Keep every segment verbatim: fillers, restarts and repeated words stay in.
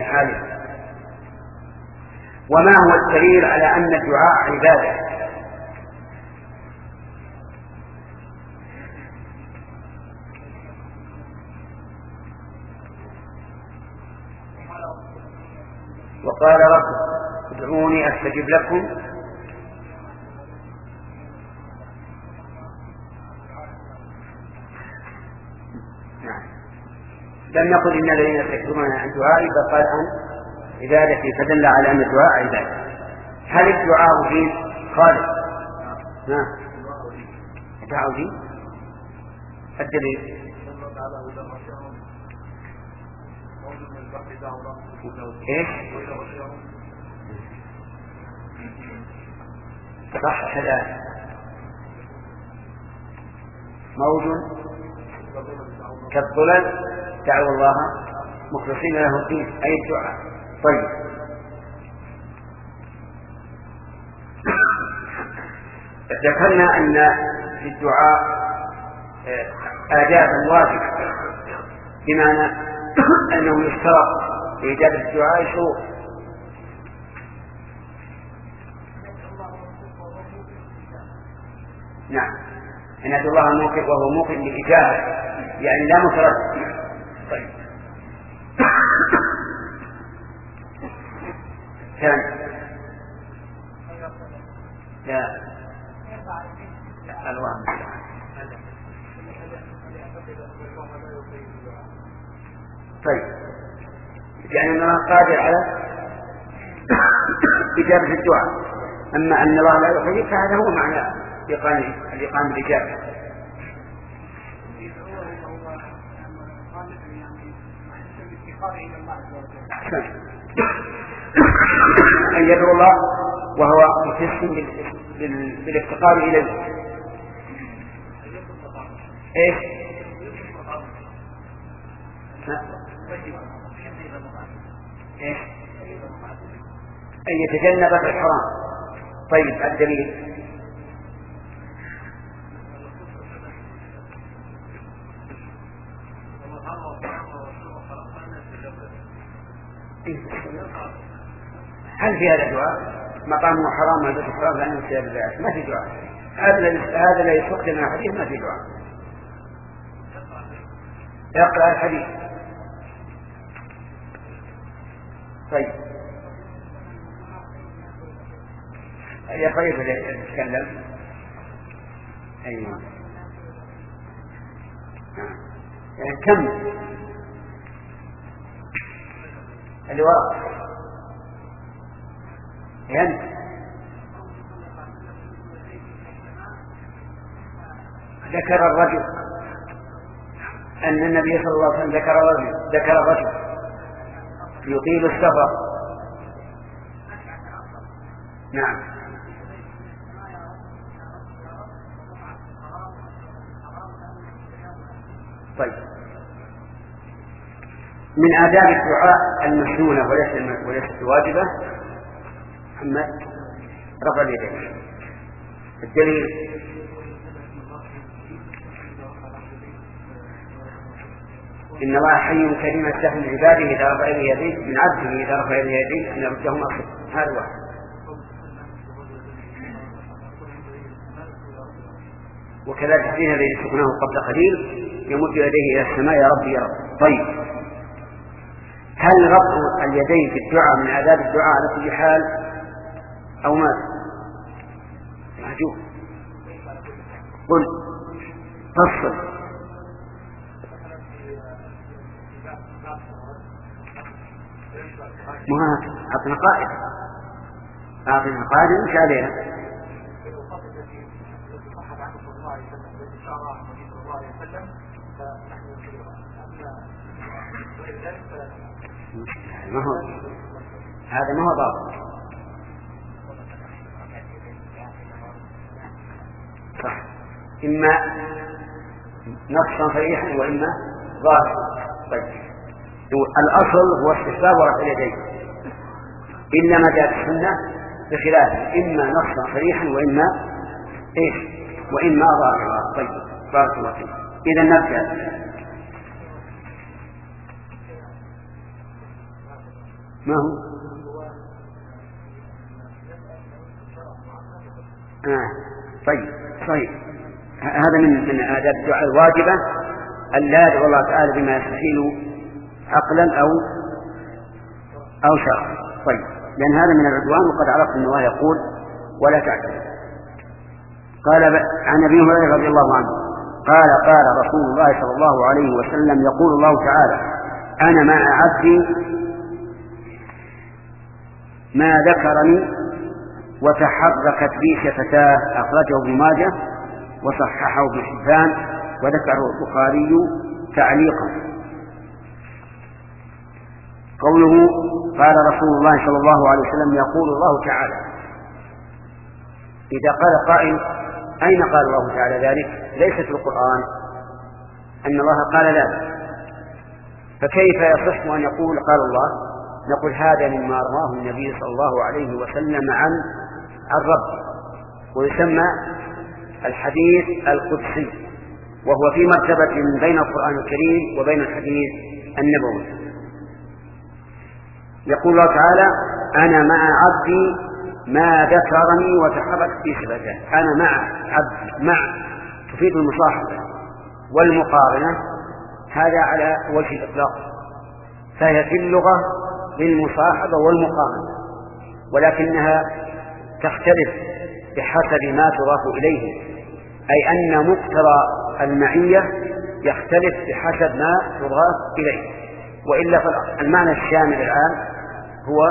بلسان حاله. وما هو الدليل على أن الدعاء عبادة؟ وقال رب ادعوني أستجب لكم. نعم. لم يقل إن الذين يستكبرون عن دعائي بل قال عن عبادتي، فدل على أن الدعاء عبادة. هل الدعاء دين خالص؟ نعم. الدعاء دين. الدليل ايش؟ صح هذا موج كالظلل دعوا الله مخلصين له الدين أي الدعاء. طيب ذكرنا أن في الدعاء آدابا واجبة، بمعنى أنه يشترط لإجابة الدعاء شروط. نعم، أن يدعو الله موقف وهو موقف للإجابة، يعني لا متردد. طيب كان لا الوهم. طيب يعني الله قادر على إجابة الدعاء، أما أن الله لا يحيي فهذا هو معنى الإقامة الإجابة. أن يدعو الله وهو متسم بالافتقار إليه. إيش؟ إيش؟ أن يتجنب الحرام. طيب الدليل هل في هذا دعاء؟ مقامه حرام وهذا حرام لأنه سيد الله، ما في دعاء. هذا لا يستخدم من الحديث، ما في دعاء. يقرأ الحديث. طيب يا طيب يتكلم. أيوة يعني كم اللي وراء يعني ذكر الرجل أن النبي صلى الله عليه وسلم ذكر الرجل ذكر الرجل يطيل السفر. نعم. طيب من آداب الدعاء المسنونة وليست وليست واجبة محمد رفع اليدين. الدليل إن الله حي كريم يستحي من عباده إذا رفع اليدين من عبده إذا رفع اليدين أن يردهما أصلا. هذا واحد. وكذلك حين الذي سكناه قبل قليل يمد يديه إلى السماء يا رب يا رب. طيب هل رفع اليدين في الدعاء من آداب الدعاء على كل حال أو ماذا؟ محجوب. قل فصل. ما أعطنا قائد أعطنا قائد مش عليها. ما هو هذا ما هو ضابط. صح، إما نصا صريحا وإما ظاهرا. طيب الأصل هو استحباب رفع اليدين، إلا ما جاءت السنة بخلافه، إما نصا صريحا وإما إيش وإما ظاهرا. طيب بارك الله فيك. إذا نبدأ. ما هو؟ آه. طيب صحيح، هذا من من آداب الدعاء الواجبة أن لا يدعو الله تعالى بما يستحيل عقلا أو أو شرعا. طيب، لأن هذا من العدوان، وقد عرفت أن الله يقول ولا تعتدوا. قال عن أبي هريرة رضي الله عنه قال قال رسول الله صلى الله عليه وسلم يقول الله تعالى أنا مع عبدي ما ذكرني وتحركت بي شفتاه، أخرجه ابن ماجه وصححه ابن حبان وذكره البخاري تعليقا. قوله قال رسول الله صلى الله عليه وسلم يقول الله تعالى، إذا قال قائل أين قال الله تعالى ذلك؟ ليس في القرآن أن الله قال ذلك، فكيف يصح أن يقول قال الله؟ نقول هذا مما رواه النبي صلى الله عليه وسلم عن الرب، ويسمى الحديث القدسي، وهو في مرتبة بين القرآن الكريم وبين الحديث النبوي. يقول الله تعالى أنا مع عبدي ما ذكرني وتحركت في شفتاه. أنا مع عبدي، مع تفيد المصاحبة والمقارنة، هذا على وجه الإطلاق، فهي في اللغة بالمصاحبة والمقارنة، ولكنها تختلف بحسب ما تضاف إليه، أي أن مقتضى المعية يختلف بحسب ما تضاف إليه، وإلا فالمعنى الشامل الآن هو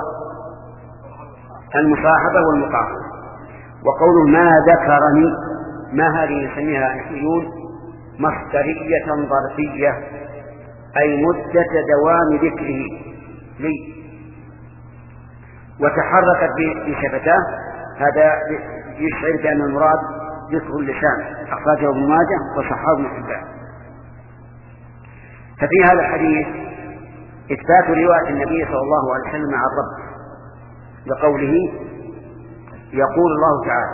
المصاحبة والمقارنة. وقوله ما ذكرني، ما هذه نسميها نحن مصدرية ظرفية، أي مدة دوام ذكره لي. وتحركت بشفتاه، هذا يشعر بأن المراد ذكر اللسان، أخرجه ابن ماجه وصححه ابن حبان. ففي هذا الحديث إثبات رواية النبي صلى الله عليه وسلم عن الرب بقوله يقول الله تعالى،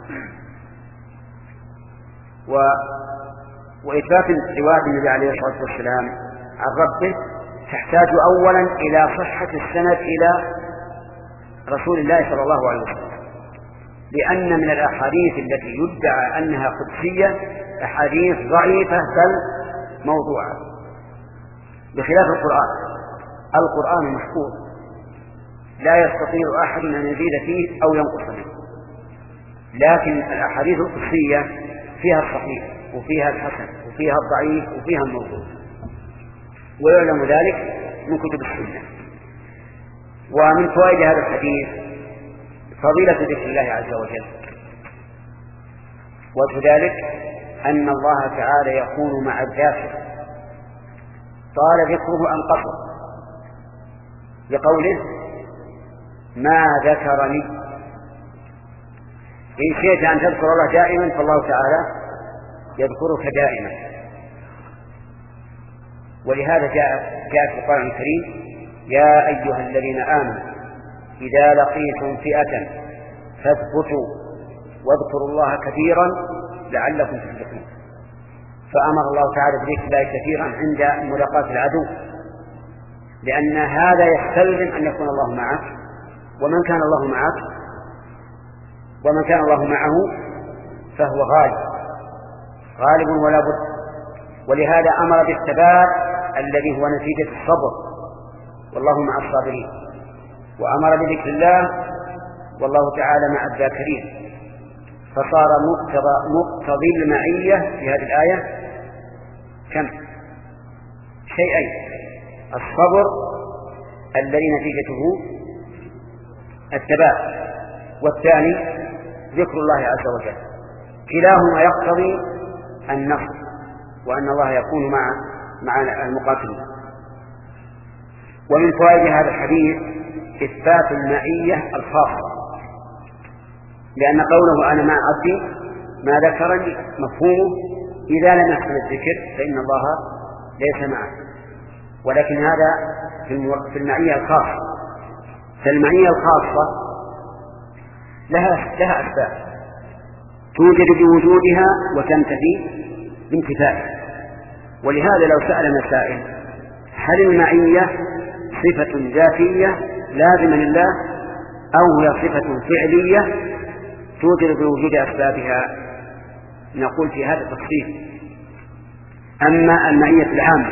و... وإثبات رواية النبي عليه الصلاة والسلام عن ربه تحتاج أولا إلى صحة السند إلى رسول الله صلى الله عليه وسلم، لأن من الأحاديث التي يدعى أنها قدسية أحاديث ضعيفة بل موضوعة، بخلاف القرآن. القرآن محفوظ لا يستطيع أحد أن يزيد فيه أو ينقص منه، لكن الأحاديث القدسية فيها الصحيح وفيها الحسن وفيها الضعيف وفيها الموضوع، ويعلم ذلك من كتب السنة. ومن فوائد هذا الحديث فضيلة ذكر الله عز وجل، وكذلك أن الله تعالى يكون مع الذاكر، طال ذكره أم قصر، بقوله ما ذكرني. إن شئت أن تذكر الله دائما فالله تعالى يذكرك دائما، ولهذا جاء جاء في القرآن الكريم يا أيها الذين آمنوا إذا لقيتم فئة فاثبتوا واذكروا الله كثيرا لعلكم تفلحون. فأمر الله تعالى بذكر الله كثيرا عند ملاقاة العدو، لأن هذا يستلزم أن يكون الله معك، ومن كان الله معك ومن كان الله معه فهو غالب غالب ولا بد. ولهذا أمر بالثبات الذي هو نتيجة الصبر، والله مع الصابرين، وأمر بذكر الله والله تعالى مع الذاكرين. فصار مقتضى مقتضي المعية في هذه الآية كم شيئين: الصبر الذي نتيجته الثبات، والثاني ذكر الله عز وجل. كلاهما يقتضي النصر، وأن الله يكون مع مع المقاتلين. ومن فوائد هذا الحديث إثبات المعية الخاصة، لأن قوله أنا مع عبدي ما ذكرني مفهومه إذا لم يحصل الذكر فإن الله ليس معه، ولكن هذا في المعية الخاصة. فالمعية الخاصة لها لها أسباب توجد بوجودها وتنتفي بانتفائها. ولهذا لو سألنا سائل هل المعية صفة ذاتية لازمة لله أو هي صفة فعلية توجد بوجود أسبابها، نقول في هذا التفصيل. أما المعية العامة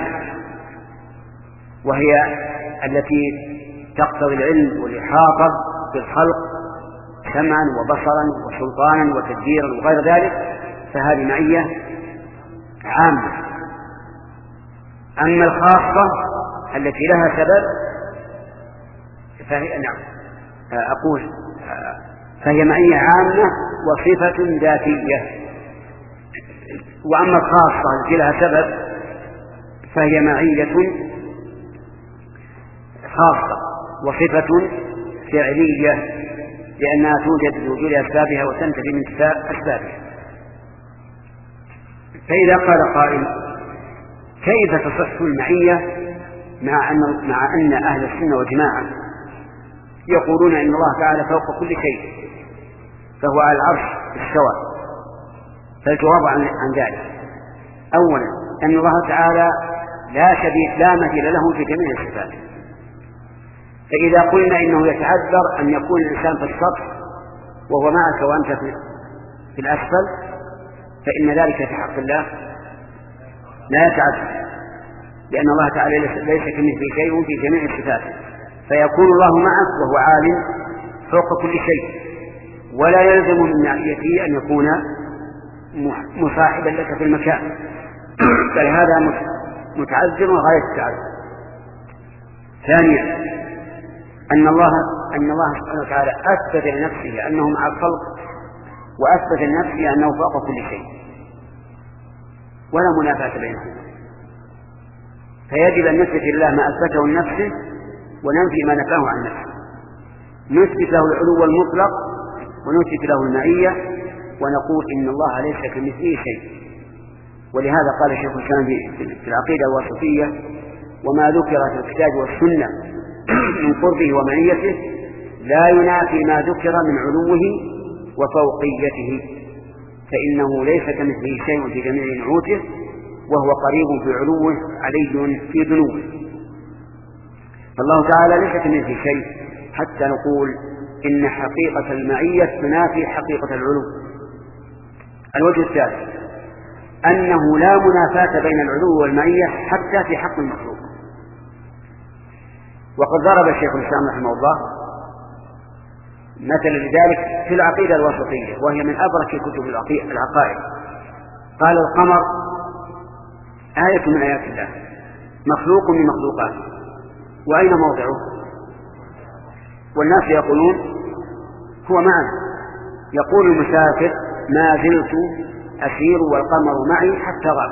وهي التي تقتضي العلم والإحاطة بالخلق سمعا وبصرا وسلطانا وتدبيرا وغير ذلك، فهذه معية عامة. أما الخاصة التي لها سبب فهي نعم أقول فهي معية عامة وصفة ذاتية. وأما الخاصة التي لها سبب فهي معية خاصة وصفة فعلية، لأنها توجد بوجود أسبابها وتنتفي من انتفاء أسبابها. فإذا قال قائل كيف تصح المعية مع أن, مع أن أهل السنة والجماعة يقولون إن الله تعالى فوق كل شيء فهو على العرش استوى؟ فالجواب عن, عن ذلك أولا أن الله تعالى لا شبيه لا مثيل له في جميع الصفات. فإذا قلنا إنه يتعذر أن يكون الإنسان في السطح وهو معك وأنت في الأسفل، فإن ذلك في حق الله لا يتعذر، لأن الله تعالى ليس كمثله شيء في جميع الصفات، فيكون الله معك وهو عالٍ فوق كل شيء، ولا يلزم من معيته أن يكون مصاحبا لك في المكان، بل هذا متعذر وغاية التعذر. ثانيا أن الله أن الله سبحانه وتعالى أثبت لنفسه أنه مع الخلق، وأثبت لنفسه أنه فوق كل شيء، ولا منافاة بينهما، فيجب أن نثبت لله ما أثبته لنفسه وننفي ما نفاه عن نفسه، نثبت له العلو المطلق ونثبت له المعية، ونقول إن الله ليس كمثله شيء. ولهذا قال شيخ الإسلام في العقيدة الواسطية: وما ذكر في الكتاب والسنة من قربه ومعيته لا ينافي ما ذكر من علوه وفوقيته، فإنه ليس كمثله شيء في جميع نعوته، وهو قريب في علوه علي في دنوه. فالله تعالى ليس كمثله شيء حتى نقول إن حقيقة المعية تنافي حقيقة العلو. الوجه الثالث أنه لا منافاة بين العلو والمعية حتى في حق المخلوق. وقد ضرب الشيخ الإسلام رحمه الله مثلا لذلك في العقيدة الوسطية، وهي من أبرك كتب العقائد. قال: القمر آية من آيات الله، مخلوق من مخلوقاته، وأين موضعه؟ والناس يقولون هو معنا. يقول المسافر: ما زلت أسير والقمر معي حتى غاب،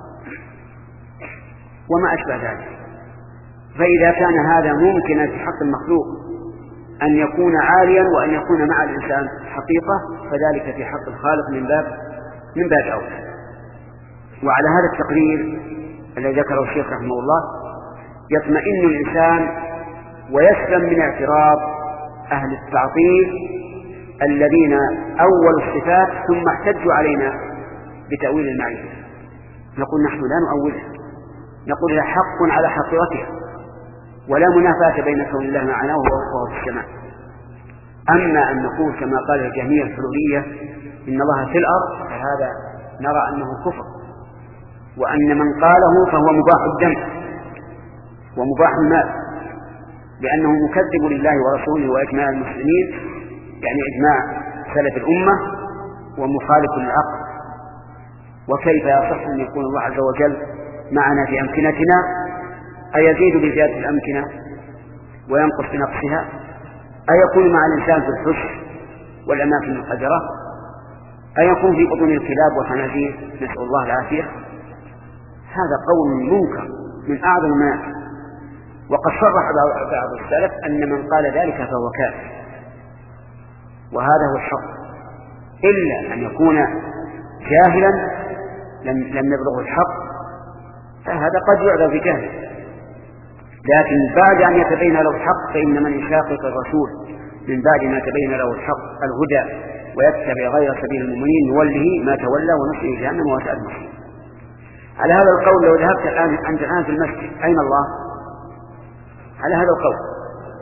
وما أشبه ذلك. فإذا كان هذا ممكنا في حق المخلوق أن يكون عاليا وأن يكون مع الإنسان حقيقة، فذلك في حق الخالق من باب من باب أولى. وعلى هذا التقرير الذي ذكره الشيخ رحمه الله يطمئن الإنسان ويسلم من اعتراض أهل التعطيل الذين أولوا الصفات ثم احتجوا علينا بتأويل المعية. نقول نحن لا نؤولها، نقول لها حق على حقيقتها، ولا منافاة بين كون الله معنا وهو في السماء. أما أن نقول كما قال الجهمية الحلولية إن الله في الأرض، فهذا نرى أنه كفر، وأن من قاله فهو مباح الدم ومباح المال، لأنه مكذب لله ورسوله وإجماع المسلمين، يعني إجماع سلف الأمة، ومخالف للعقل. وكيف يصح أن يكون الله عز وجل معنا في أمكنتنا؟ أيزيد بزيادة الأمكنة وينقص بنقصها؟ أيكون مع الإنسان في الحشر والأماكن القذرة؟ أيكون في بطون الكلاب والخنازير؟ نسأل الله العافية. هذا قول منكر من أعظم الناس، وقد صرح بعض السلف أن من قال ذلك فهو كافر، وهذا هو الحق، إلا أن يكون جاهلا لم, لم يبلغ الحق، فهذا قد يعذر بجهله. لكن بعد أن يتبين له الحق فإن من يشاقق الرسول من بعد ما تبين له الحق الهدى ويتبع غير سبيل المؤمنين نوله ما تولى ونصله جهنم وساءت مصيره. على هذا القول لو ذهبت الآن أنت الآن في المسجد، أين الله؟ على هذا القول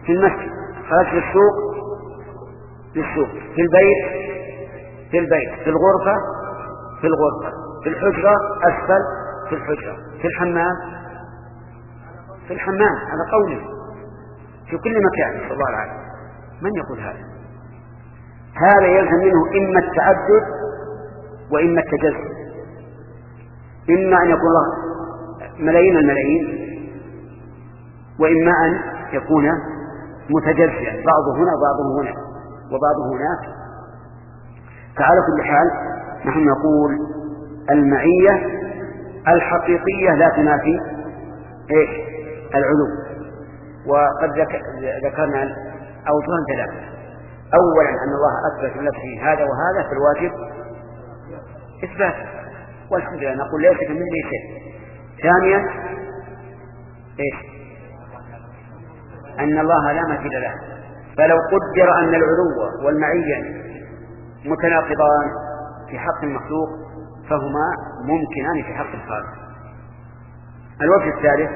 في المسجد، خرجت للسوق للسوق، في البيت في البيت، في الغرفة في الغرفة، في الحجرة أسفل في الحجرة، في الحمام في الحمام، على قوله في كل مكان. نسأل الله العافية. من يقول هذا؟ هذا يلزم منه إما التعدد وإما التجزؤ، إما أن يكون الله ملايين الملايين، وإما أن يكون متجزئا، بعضه هنا وبعضه هنا وبعضه هناك. فعلى كل حال نحن نقول المعية الحقيقية لا تنافي إيش؟ العلو. وقد ذكرنا أوجها ثلاثة. أولا أن الله أثبت لنفسه هذا وهذا، في الواجب إثبات، والحمد لله نقول ليس كمثله شيء. ثانيا إيش؟ أن الله لا مثيل له، فلو قدر أن العلو والمعية متناقضان في حق المخلوق فهما ممكنان في حق الخالق. الوجه الثالث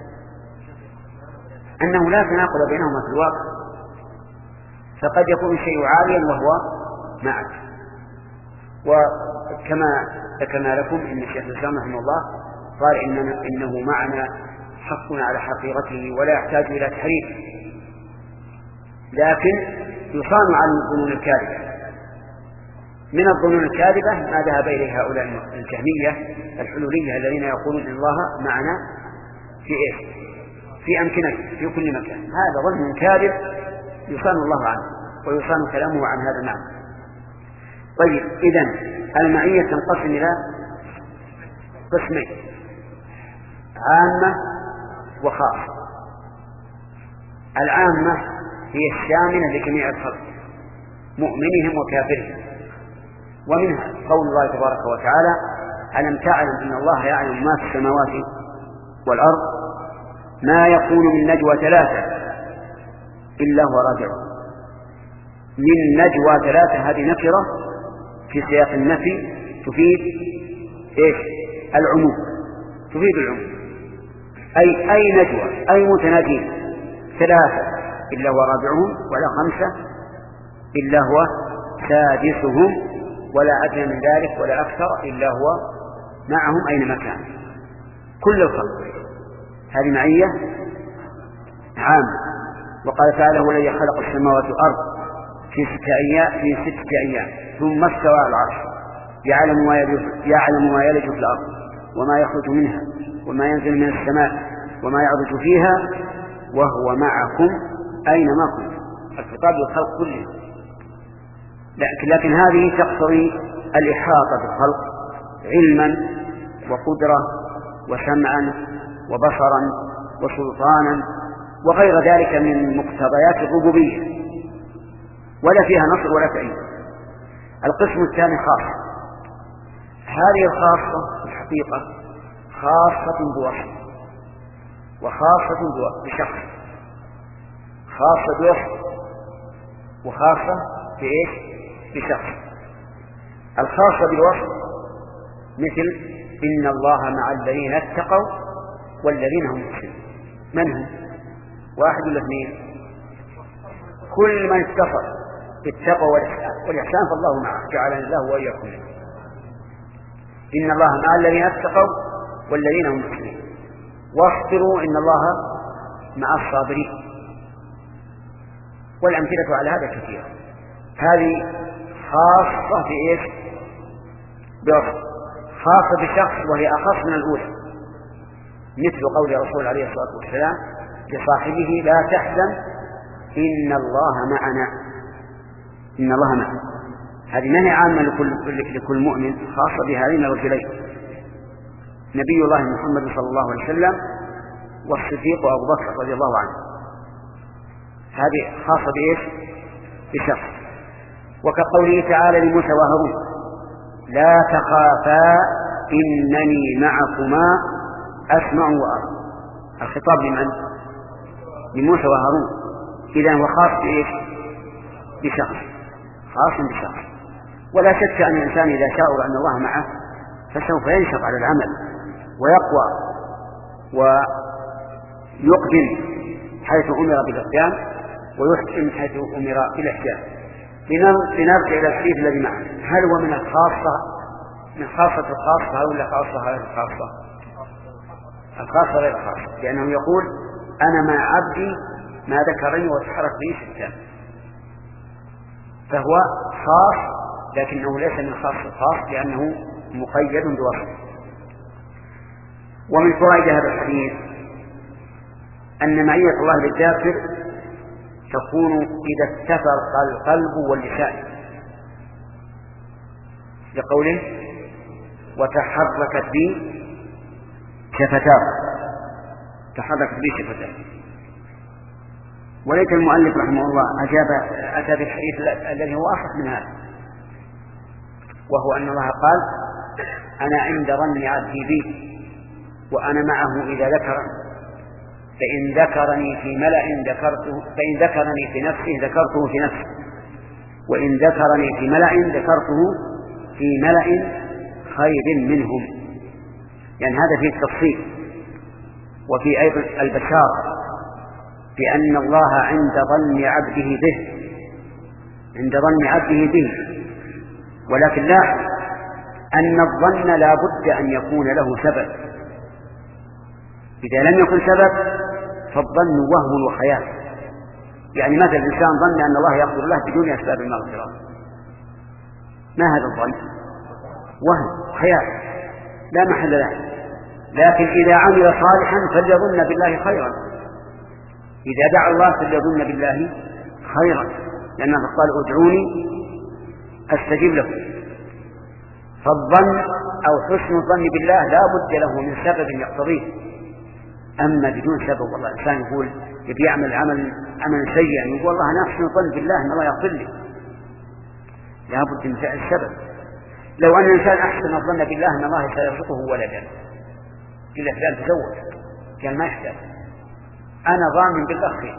أنه لا تناقض بينهما في الواقع، فقد يكون الشيء عاليا وهو معك. وكما ذكرنا لكم إن الشيخ الإسلام رحمه الله قال إننا إنه معنى حق على حقيقته ولا يحتاج إلى تحريف، لكن يصان عن الظنون الكاذبة. من الظنون الكاذبة ما ذهب إليه هؤلاء الجهمية الحلولية الذين يقولون إن الله معنا في إيش؟ في أمكنته في كل مكان. هذا ظن كاذب يصان الله عنه ويصان كلامه عن هذا المعنى. طيب، إذن المعية تنقسم إلى قسمين: عامة وخاصة. العامة هي الشاملة لجميع الخلق مؤمنهم وكافرهم، ومنها قول الله تبارك وتعالى: ألم تعلم أن الله يعلم ما في السماوات والأرض ما يكون من نجوى ثلاثة إلا هو رابعهم. من نجوى ثلاثة هذه نكرة في سياق النفي تفيد إيش؟ العموم، تفيد العموم. أي أي نجوى أي متناجين ثلاثة إلا هو رابعهم، ولا خمسة إلا هو سادسهم، ولا أدنى من ذلك ولا أكثر إلا هو معهم أينما كان. كل الخلق هذه معية عامة. وقال تعالى: هو الذي خلق السماوات والأرض في ستة أيام في ستة أيام ثم استوى على العرش يعلم ما يلج يعلم ما يلج في الأرض وما يخرج منها وما ينزل من السماء وما يعرج فيها وهو معكم أينما كنتم. الخطاب للخلق كله، لكن, لكن هذه تقتضي الإحاطة بالخلق علما وقدرة وسمعا وبصرا وسلطانا وغير ذلك من مقتضيات الربوبية، ولا فيها نصر ولا تأييد. القسم الثاني خاص. هذه الخاصة الحقيقة خاصة بوصف وخاصة بشخص، خاصة بوصف وخاصة بإيش؟ بشخص. الخاصة بالوصف مثل: إن الله مع الذين اتقوا والذين هم محسنون. من هم؟ واحد ولا اثنين؟ كل من اتصف بالتقوى والإحسان فالله معه، جعلنا الله وإياكم. إن الله مع الذين اتقوا والذين هم محسنون. واصبروا إن الله مع الصابرين. والأمثلة على هذا كثيرة. هذه خاصة في إيش؟ بوصف. خاصة بشخص وهي أخص من الأولى، مثل قول الرسول عليه الصلاة والسلام لصاحبه: لا تحزن إن الله معنا. إن الله معنا هذه ما هي عامة لكل, لكل مؤمن، خاصة بهذين الرجلين: نبي الله محمد صلى الله عليه وسلم والصديق وأبو بكر رضي الله عنه. هذه خاصة بإيش؟ بشخص. وكقوله تعالى لموسى وهارون: لا تخافا إنني معكما أسمع وأرى. الخطاب لمن؟ لموسى وهارون. إذن هو خاص بإيش؟ بشخص، خاص بشخص. ولا شك أن الإنسان إذا شعر أن الله معه فسوف ينشط على العمل ويقوى ويقدم حيث أمر بالإقدام ويحكم حيث أمر بالإحكام. لنرجع إلى الحديث الذي معه، هل هو من الخاصة من خاصة الخاصة أو لا خاصة غير الخاصة؟ الخاصة غير الخاصة، لأنه يقول أنا مع عبدي ما ذكرني وتحرك به شتان، فهو خاص لكنه ليس من خاص الخاص لأنه مقيد بوصف. ومن فوائد هذا الحديث أن معية الله للذاكر تكون إذا اتفق القلب واللسان، لقوله وتحركت بي شفتاه، تحركت بي شفتاه. وليت المؤلف رحمه الله أجاب أتى بالحديث الذي هو أصح من هذا، وهو أن الله قال أنا عند ظن عبدي بي وأنا معه إذا ذكرني، فإن ذكرني في ملأ ذكرته، فإن ذكرني في نفسه ذكرته في نفسه، وإن ذكرني في ملأ ذكرته في ملأ خير منهم. يعني هذا فيه التفصيل، وفي أيضا البشارة بأن الله عند ظن عبده به، عند ظن عبده به. ولكن لاحظ أن الظن لا بد أن يكون له سبب، إذا لم يكن سبب فالظن وهم وخيال. يعني مثل الإنسان ظن أن الله يغفر له بدون أسباب المغفرة، ما هذا الظن؟ وهم خيال لا محل له. لكن إذا عمل صالحا فليظن بالله خيرا، إذا دعا الله فليظن بالله خيرا، لأنه قال ادعوني أستجيب لكم. فالظن أو حسن الظن بالله لا بد له من سبب يقتضيه. أما بدون سبب، والله الإنسان يقول يبي يعمل عمل عمل سيئا يقول والله أنا أحسن الظن بالله أن الله يغفر لي، لا بد من فعل السبب. لو أن الإنسان أحسن الظن بالله أن الله سيرزقه ولدا، إلا فلان تزوج كان ما يحتاج، أنا ضامن بالأخير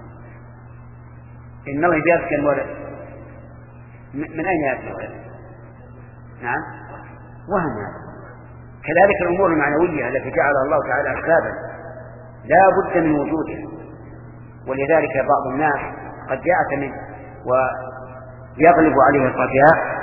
إن الله يرزق الولد، من أين يأتي الولد؟ نعم وهم هذا. كذلك الأمور المعنوية التي جعلها الله تعالى أسبابا لا بد من وجودها. ولذلك بعض الناس قد يعتمد ويغلب عليه الرجاء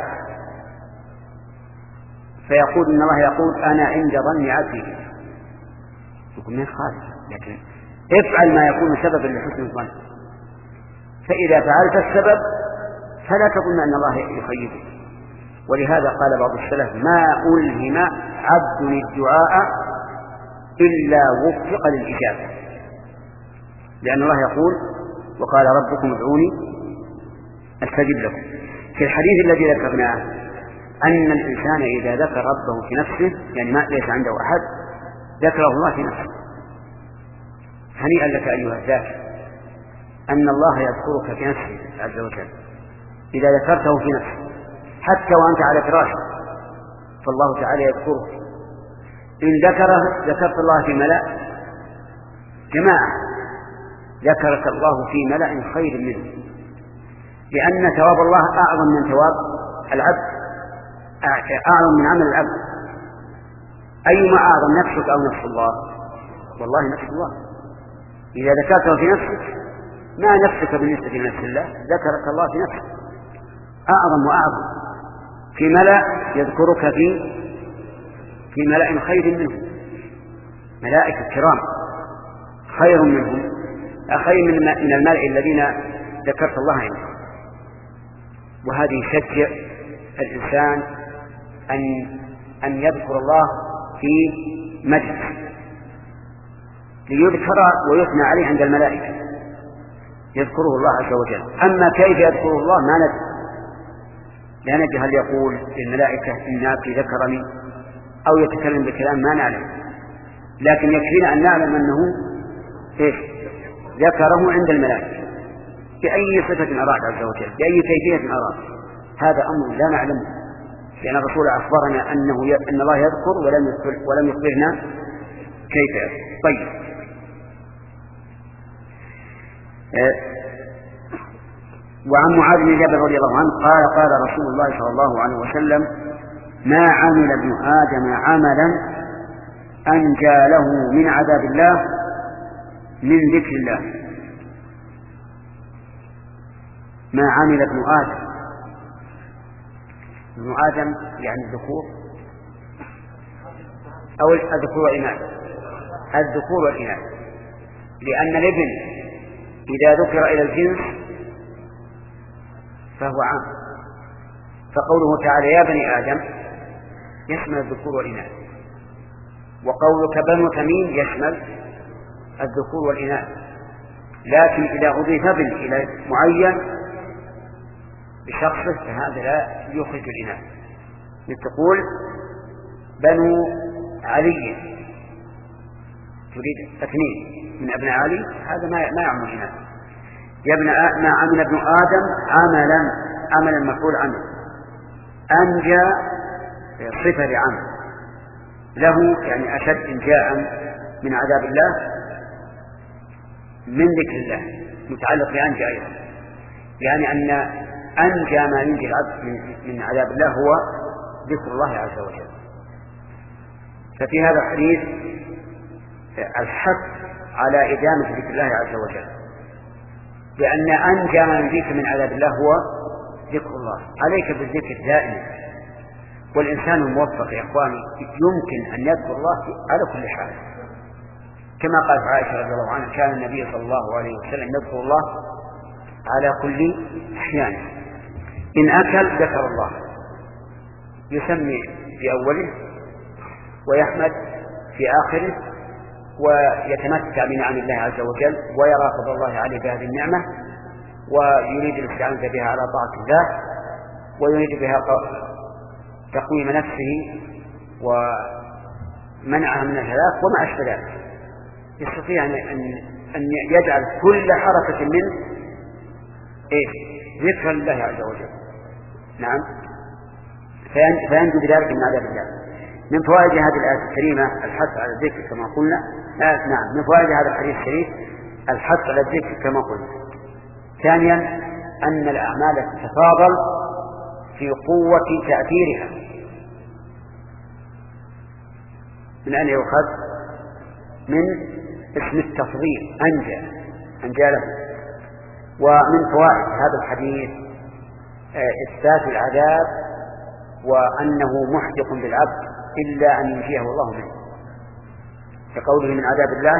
فيقول إن الله يقول أنا عند ظن عبدي، يقول من خالص، لكن افعل ما يكون سببا لحسن الظن، فإذا فعلت السبب فلا تظن أن الله يخيبك. ولهذا قال بعض السلف ما ألهم عبد الدعاء إلا وفق للإجابة، لأن الله يقول وقال ربكم ادعوني أستجب لكم. في الحديث الذي ذكرناه أن الإنسان إذا ذكر ربه في نفسه، يعني ما ليس عنده أحد، ذكره الله في نفسه. هنيئا لك أيها الذاكر أن الله يذكرك في نفسه عز وجل إذا ذكرته في نفسه، حتى وأنت على فراشك فالله تعالى يذكرك. إن ذكره ذكرت الله في ملأ جماعة، ذكرك الله في ملأ خير منه، لأن ثواب الله أعظم من ثواب العبد، أعظم من عمل العبد. أيما أعظم، نفسك أو نفس الله؟ والله نفس الله. إذا ذكرته في نفسك ما نفسك بالنسبة لنفس الله، ذكرك الله في نفسك أعظم وأعظم. في ملأ يذكرك في في ملأ خير منهم، ملائكة كرام خير منهم، خير من من الملأ الذين ذكرت الله عنهم. وهذه يشجع الإنسان أن أن يذكر الله في مجلس ليذكر ويثنى عليه عند الملائكة، يذكره الله عز وجل. أما كيف يذكره الله ما ندري، لا ندري هل يقول للملائكة إن عبدي ذكرني أو يتكلم بكلام ما نعلم، لكن يكفينا أن نعلم أنه إيش ذكره عند الملائكة بأي صفة أراد عز وجل، بأي كيفية أراد. هذا أمر لا نعلمه، لأن الرسول أخبرنا أنه ي... أن الله يذكر ولم يذكر ولم يخبرنا كيف يذكر. طيب أه وعن معاذ بن جبل رضي الله عنه قال قال رسول الله صلى الله عليه وسلم ما عمل ابن آدم عملا أنجى له من عذاب الله من ذكر الله ما عمل ابن آدم. ابن آدم يعني الذكور أو الذكور والإناث؟ الذكور والإناث، لأن الابن إذا ذكر إلى الجنس فهو عام، فقوله تعالى يا بني آدم يشمل الذكور والإناث، وقولك بنو تميم يشمل الذكور والإناث. لكن إذا أضيف ابن إلى معين بشخصه فهذا لا يخرج الإناث، تقول بنو علي تريد اثنين من أبناء علي، هذا ما ما يعمل الإناث. يا ابن آ... ما عمل ابن آدم عملا، عملا مفعول عنه، أنجى صفة لعمل له، يعني أشد إنجاء من عذاب الله من ذكر الله، متعلق بأنجى أيضا، يعني أن أنجى ما ينجي العبد من عذاب الله هو ذكر الله عز وجل. ففي هذا الحديث الحث على إدامة ذكر الله عز وجل، لأن أنجى ما ينجيك من عذاب الله هو ذكر الله. عليك بالذكر دائما، والإنسان الموفق يا إخواني يمكن أن يذكر الله على كل حال، كما قالت عائشة رضي الله عنها كان النبي صلى الله عليه وسلم يذكر الله على كل أحيان، إن أكل ذكر الله، يسمي في أوله ويحمد في آخره، ويتمتع بنعم الله عز وجل، ويرى فضل الله عليه بهذه النعمة، ويريد الاستعانة بها على طاعة الله، ويريد بها تقويم نفسه ومنعها من الهلاك وما أشبه ذلك. يستطيع أن يجعل كل حركة منه إيه؟ ذكرا لله عز وجل. نعم، فينجو بذلك من عذاب الله. من فوائد هذه الآية الكريمة الحث على الذكر كما قلنا. آه نعم، من فوائد هذا الحديث الشريف الحث على الذكر كما قلنا. ثانيا أن الأعمال تتفاضل في قوة تأثيرها. من أين يؤخذ؟ من اسم التفضيل، أنجى أنجى له. ومن فوائد هذا الحديث إثبات العذاب، وأنه محدق بالعبد إلا أن ينجيه الله منه، كقوله من عذاب الله.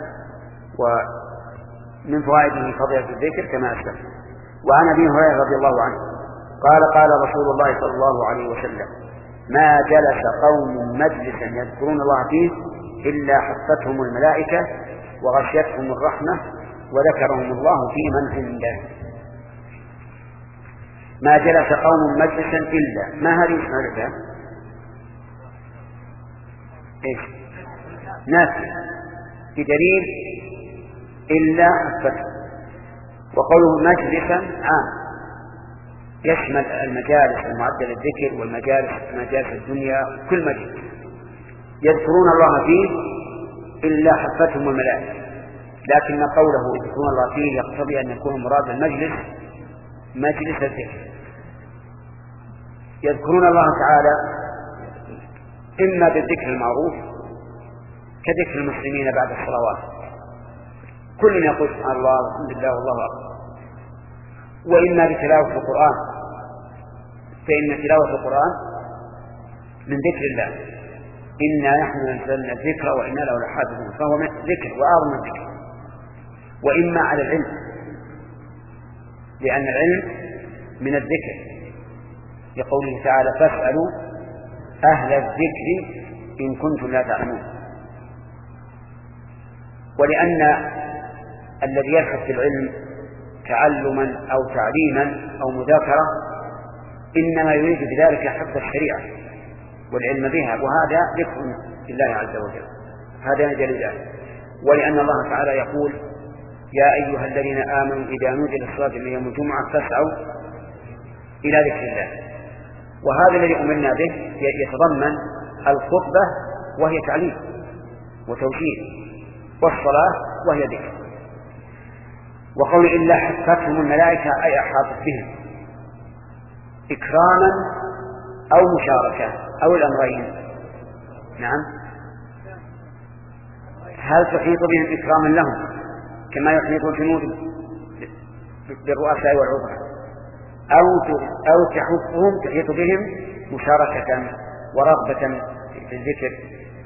ومن فوائده فضيلة الذكر كما أسلف. وعن أبي هريرة رضي الله عنه قال قال رسول الله صلى الله عليه وسلم ما جلس قوم مجلسا يذكرون الله فيه إلا حفتهم الملائكة وغشيتهم الرحمة وذكرهم الله في من عنده. ما جلس قوم مجلسا إلا، ما هذه اسمها إيش؟ نافية بدليل إلا حفتهم. وقوله مجلسا عام يشمل المجالس المعدة للذكر والمجالس مجالس الدنيا، كل مجلس يذكرون الله فيه إلا حفتهم الملائكة. لكن قوله يذكرون الله فيه يقتضي أن يكون مراد المجلس مجلس الذكر. يذكرون الله تعالى إما بالذكر المعروف كذكر المسلمين بعد الصلوات، كل يقول سبحان الله والحمد لله والله أكبر، وإما بتلاوة القرآن، فإن تلاوة القرآن من ذكر الله، إنا نحن نزلنا الذكر وإنا له لحافظون، فهو من ذكر وأعظم الذكر. وإما على العلم، لأن العلم من الذكر، لقوله تعالى فاسألوا أهل الذكر إن كنتم لا تعلمون. ولأن الذي يبحث في العلم تعلما أو تعليما أو مذاكرة إنما يريد بذلك حفظ الشريعة والعلم بها، وهذا ذكر لله عز وجل، هذا نجل ذلك. ولأن الله تعالى يقول يا أيها الذين آمنوا إذا نودي للصلاة من يوم الجمعة فاسعوا إلى ذكر الله. وهذا الذي أمرنا به يتضمن الخطبة وهي تعليم وتوجيه، والصلاة وهي ذكر. وقول إلا حفتهم الملائكة أي أحاطت بهم إكراما أو مشاركة أو الأمرين. نعم، هل تحيط بهم إكراما لهم كما يحيط الجنود بالرؤساء والعظماء، أو أو تحفهم تحيط بهم مشاركة ورغبة في الذكر.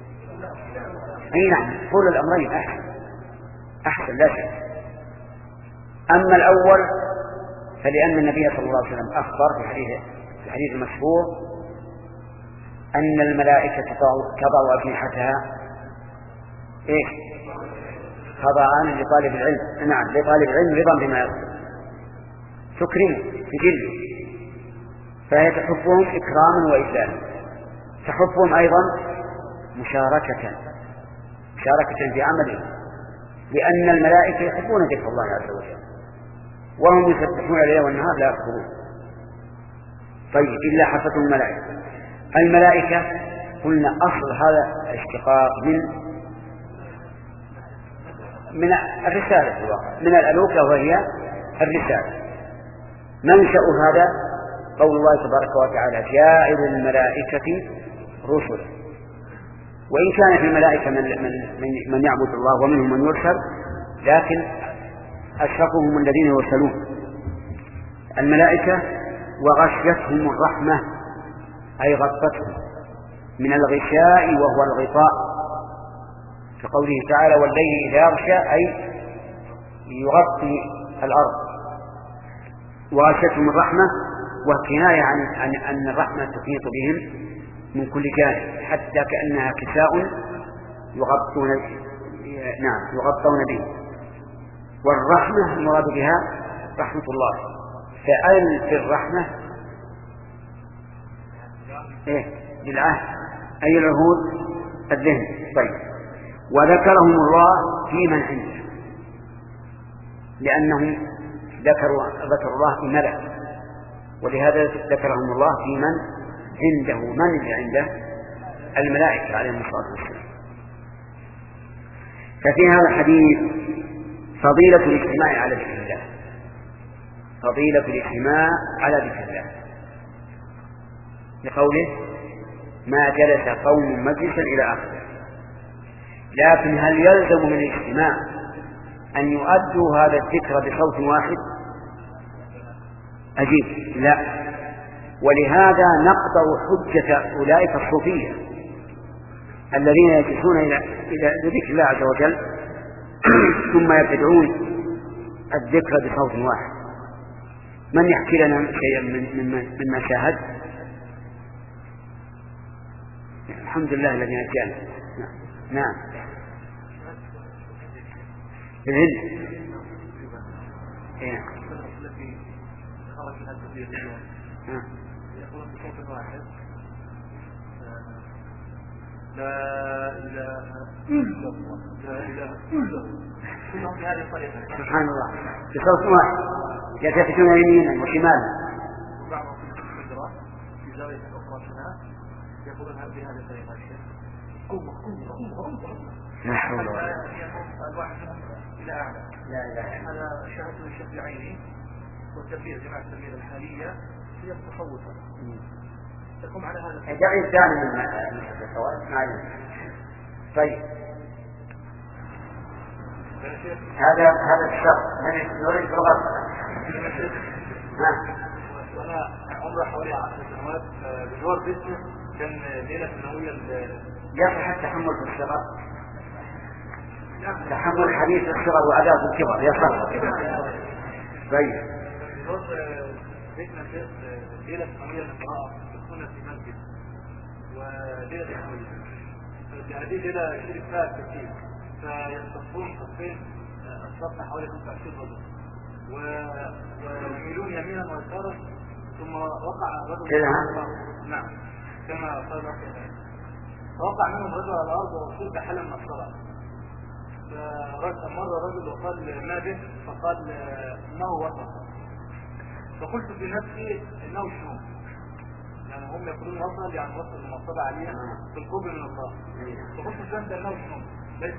أي نعم، كل الأمرين أحسن أحسن لا شك. أما الأول فلأن النبي صلى الله عليه وسلم أخبر في حديث في الحديث المشهور أن الملائكة تضع أجنحتها إيه خضعان لطالب العلم. نعم، لطالب العلم رضا بما يقول، تكرمه تجله، فهي تحبهم إكراما وإجلالا، تحبهم أيضا مشاركة مشاركة في عمله، لأن الملائكة يحبون ذكر الله عز وجل وهم يسبحون الليل والنهار لا يكفرون. طيب إلا حفتهم الملائكة. الملائكة قلنا أصل هذا الاشتقاق من من الرسالة في الواقع، من الألوكة وهي الرسالة. منشأ هذا قول الله تبارك وتعالى جاعل الملائكة رسلا، وإن كان في الملائكة من, من, من, من يعبد الله ومنهم من يرسل، لكن أشرفهم الذين يرسلون الملائكة. وغشيتهم الرحمة أي غطتهم من الغشاء وهو الغطاء، في قوله تعالى والليل إذا يغشى أي يغطي الأرض. وغشيتهم الرحمة وكناية عن, عن أن الرحمة تحيط بهم من كل جانب حتى كأنها كساء يغطون نعم يغطون به. والرحمة المراد بها رحمة الله، فأل في الرحمة إيه للعهد أي العهود الذهن. طيب، وذكرهم الله في من عنده لأنهم ذكروا ذكر الله في ملأ، ولهذا ذكرهم الله في من عنده. من اللي عنده؟ الملائكة عليهم الصلاة والسلام. ففي هذا الحديث فضيلة الاجتماع على ذكر الله، فضيلة الاجتماع على ذكر الله، لقوله ما جلس قوم مجلسا إلى آخره. لكن هل يلزم من الاجتماع أن يؤدوا هذا الذكر بصوت واحد؟ أجيب لا. ولهذا نقطع حجة أولئك الصوفية الذين يجلسون إلى ذكر الله عز وجل ثم يبتدعون الذكر بصوت واحد. من يحكي لنا شيئا من مما شاهد؟ الحمد لله الذي نجانا. نعم الهند التي خرج منها الكثير اليوم يقولون بصوت واحد لا إله إلا الله لا إله إلا الله كلهم بهذه الطريقة سبحان الله بصوت واحد يلتفتون يمينا وشمالا. وبعضهم في الحجرة في زاوية أخرى هناك يقولون بهذه الطريقة الشيخ قوة قوة قوة قوة لا حول ولا قوة الواحد إلى أعلى. لا إله. أنا شاهدت الشيخ بعيني والتنبيه جماعة التنبيه الحالية هي متخوفة تقوم على هذا الداعي الثاني من الخوارج معلوم. طيب هذا هذا الشرط نريد لغة. وأنا عمره حوالي عشر سنوات بجوار بيتنا كان ليلة سنوية يصح التحمل في الصغر، تحمل حديث الصغر وأداء الكبر يصح. طيب بيتنا ليلة سنوية للقراءة تكون في مسجد وليلة سنوية. في هذه الليلة شرك فيها كثير فيصطفون صفين الصفحة حوالي خمسة وعشرين رجل ويميلون يمينا ويسارا ثم وقع رجل نعم كما قال فوقع منهم رجل على الأرض وصلت حلا من الصلاة. فمر رجل وقال ما به؟ فقال إنه وصل. فقلت في نفسي إنه شنو يعني هم يقولون وصل يعني وصل المصطبة عليها في القرب من الله. فقلت فهمت إنه شنو ليس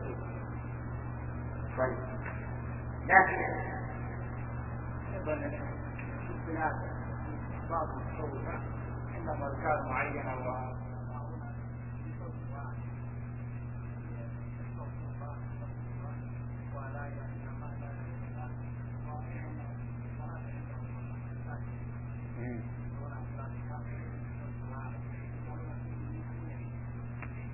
طيب. لكن أيضا بعض التصوفات إنما أذكار معينة و ولا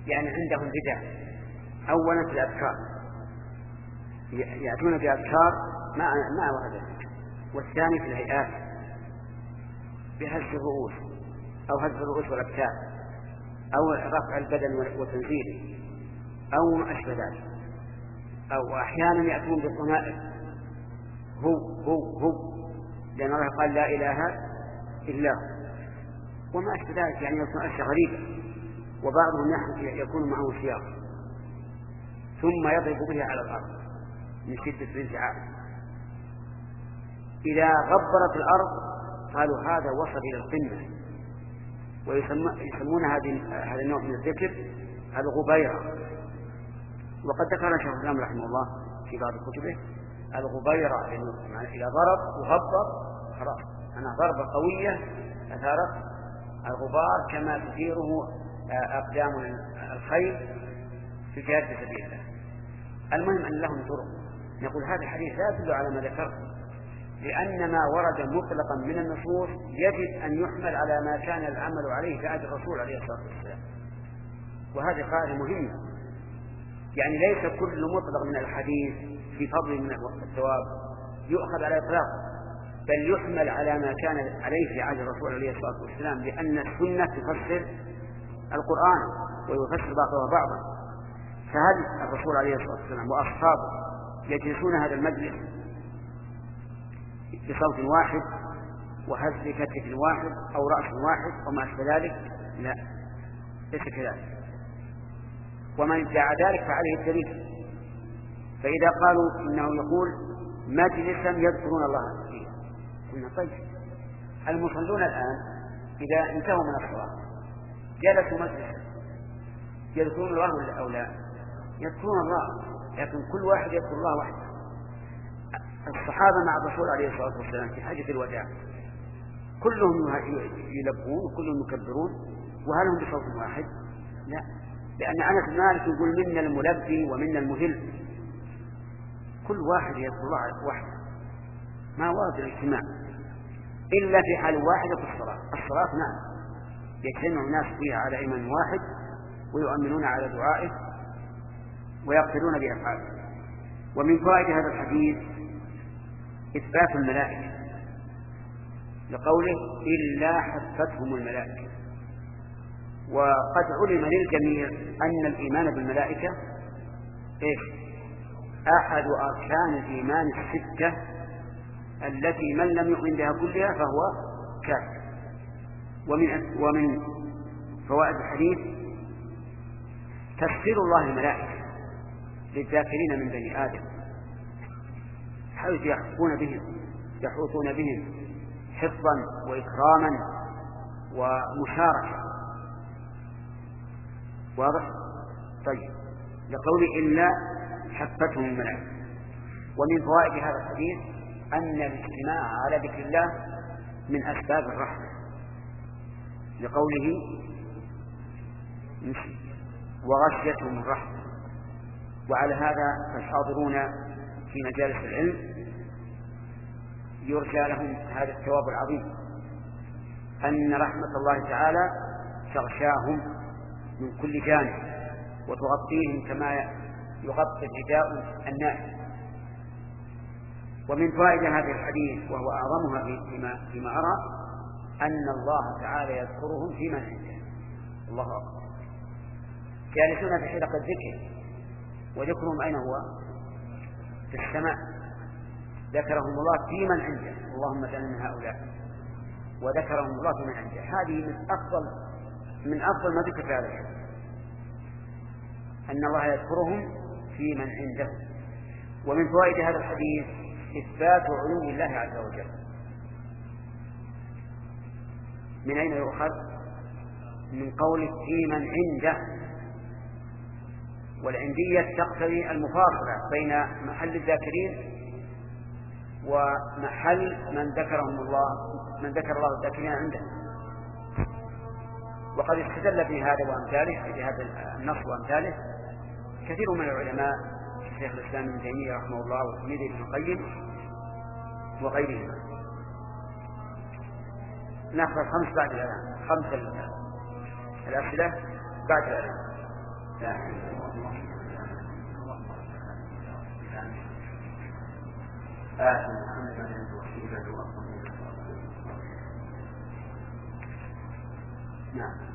يعني عندهم بدع. أولا في الأذكار يأتون بأذكار ما ما ورد، والثاني في الهيئات بهز الرؤوس أو هز الرؤوس والأكتاف أو رفع البدن وتنزيله أو ما أشبه ذلك، أو أحيانا يأتون بالضمائر هو هو هو لأن الله قال لا إله إلا هو وما أشبه ذلك، يعني يكون أشياء غريبة. وبعضهم يكون معه سياق ثم يضرب به على الأرض من شدة الانفعال. إذا غبرت الأرض قالوا هذا وصل إلى القمة، ويسمون هذا النوع من الذكر الغبيرة. وقد ذكر شيخ الإسلام رحمه الله في بعض كتبه الغبيرة إذا ضرب وغبر خلاص أنا ضربة قوية أثارت الغبار كما تثيره أقدام الخيل في جهاد سبيل الله. المهم أن لهم طرق. نقول هذا الحديث لا يدل على ما ذكرت، لأن ما ورد مطلقا من النصوص يجب أن يحمل على ما كان العمل عليه في عهد الرسول عليه الصلاة والسلام، وهذه قاعدة مهمة. يعني ليس كل مطلق من الحديث في فضل من الثواب يؤخذ على إطلاق، بل يحمل على ما كان عليه في عهد الرسول عليه الصلاة والسلام، لأن السنة تفسر القرآن ويفسر بعضها بعضا. فهل الرسول عليه الصلاة والسلام وأصحابه يجلسون هذا المجلس بصوت واحد وهز كتف واحد أو رأس واحد وما أشبه ذلك؟ لا، ليس كذلك. ومن ادعى ذلك فعليه الدليل. فإذا قالوا إنه يقول مجلسا يذكرون الله فيه، قلنا طيب المصلون الآن إذا انتهوا من الصلاة جلسوا مجلسا يذكرون الله ولا أو لا؟ يذكرون الله، لكن كل واحد يذكر الله وحده. الصحابة مع الرسول عليه الصلاة والسلام في حجة الوداع كلهم يلبون وكلهم يكبرون، وهل هم بصوت واحد؟ لا، لأن أنس بن مالك يقول منا الملبي ومنا المهل، كل واحد يذكر الله وحده، ما ورد الاجتماع إلا في حال واحدة في الصلاة. الصلاة نعم يجتمع الناس فيها على إمام واحد ويؤمنون على دعائه ويقتدون بأفعاله. ومن فوائد هذا الحديث إثبات الملائكة لقوله إلا حفتهم الملائكة. وقد علم للجميع أن الإيمان بالملائكة إيش؟ أحد أركان الإيمان الستة التي من لم يؤمن بها كلها فهو كافر. ومن ومن فوائد الحديث تفسير الله الملائكة للذاكرين من بني آدم، حيث يحفون بهم يحوطون بهم حفظا وإكراما ومشاركة. واضح؟ طيب، لقول إلا حفتهم الملائكة. ومن فوائد هذا الحديث أن الاجتماع على ذكر الله من أسباب الرحمة، لقوله وغشيتهم الرحمة. وعلى هذا فالحاضرون في مجالس العلم يرجى لهم هذا الثواب العظيم، أن رحمة الله تعالى تغشاهم من كل جانب وتغطيهم كما يغطي الرداء النائم. ومن فائدة هذا الحديث وهو أعظمها فيما, فيما أرى أن الله تعالى يذكرهم في من عنده. الله أكبر، جالسون في حلقة الذكر وذكرهم أين هو؟ في السماء. ذكرهم الله في من عنده، اللهم اجعلنا من هؤلاء. وذكرهم الله في من عنده، هذه من أفضل من أفضل ما ذكر في هذا الحديث، أن الله يذكرهم في من عنده. ومن فوائد هذا الحديث إثبات علو الله عز وجل. من أين يؤخذ؟ من قوله في من عنده، والعندية تقتضي المفاصلة بين محل الذاكرين ومحل من ذكرهم الله من ذكر الله الذاكرين عنده. وقد استدل في هذا وأمثاله في هذا النص وأمثاله كثير من العلماء كشيخ الإسلام ابن تيمية رحمه الله وتلميذه ابن القيم وغيرهما. نأخذ خمس بعد الآن، خمس الأسئلة بعد الآن. آت محمدا الوسيلة والفضيلة. نعم.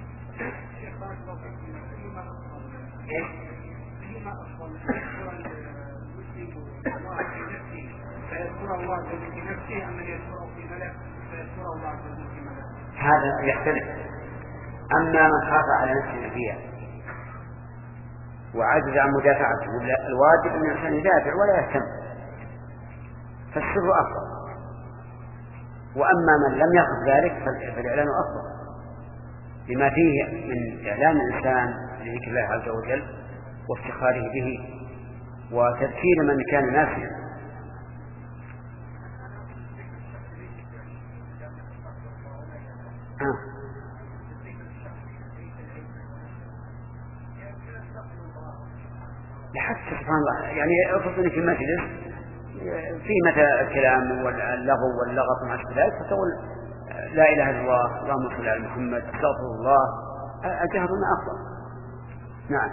ايش؟ فيما افضل يذكر المسلم الله في نفسه فيذكر الله في نفسه ام يذكره في ملأ فيذكره الله في ملأ؟ هذا يختلف. اما من خاف على نفسه فيها وعجز عن مدافعته الواجب ان الانسان يدافع ولا يهتم فالسر افضل. واما من لم يخف ذلك فالاعلان افضل لما فيه من إعلان الإنسان لذكر الله عز وجل وافتخاره به وتذكير من كان ناسيا. آه. لحتى سبحان الله يعني أفضل في المجلس في متى الكلام واللغو واللغط مع ذلك فتقول لا إله إلا الله اللهم صل على محمد استغفر الله الجهر ما أفضل. نعم.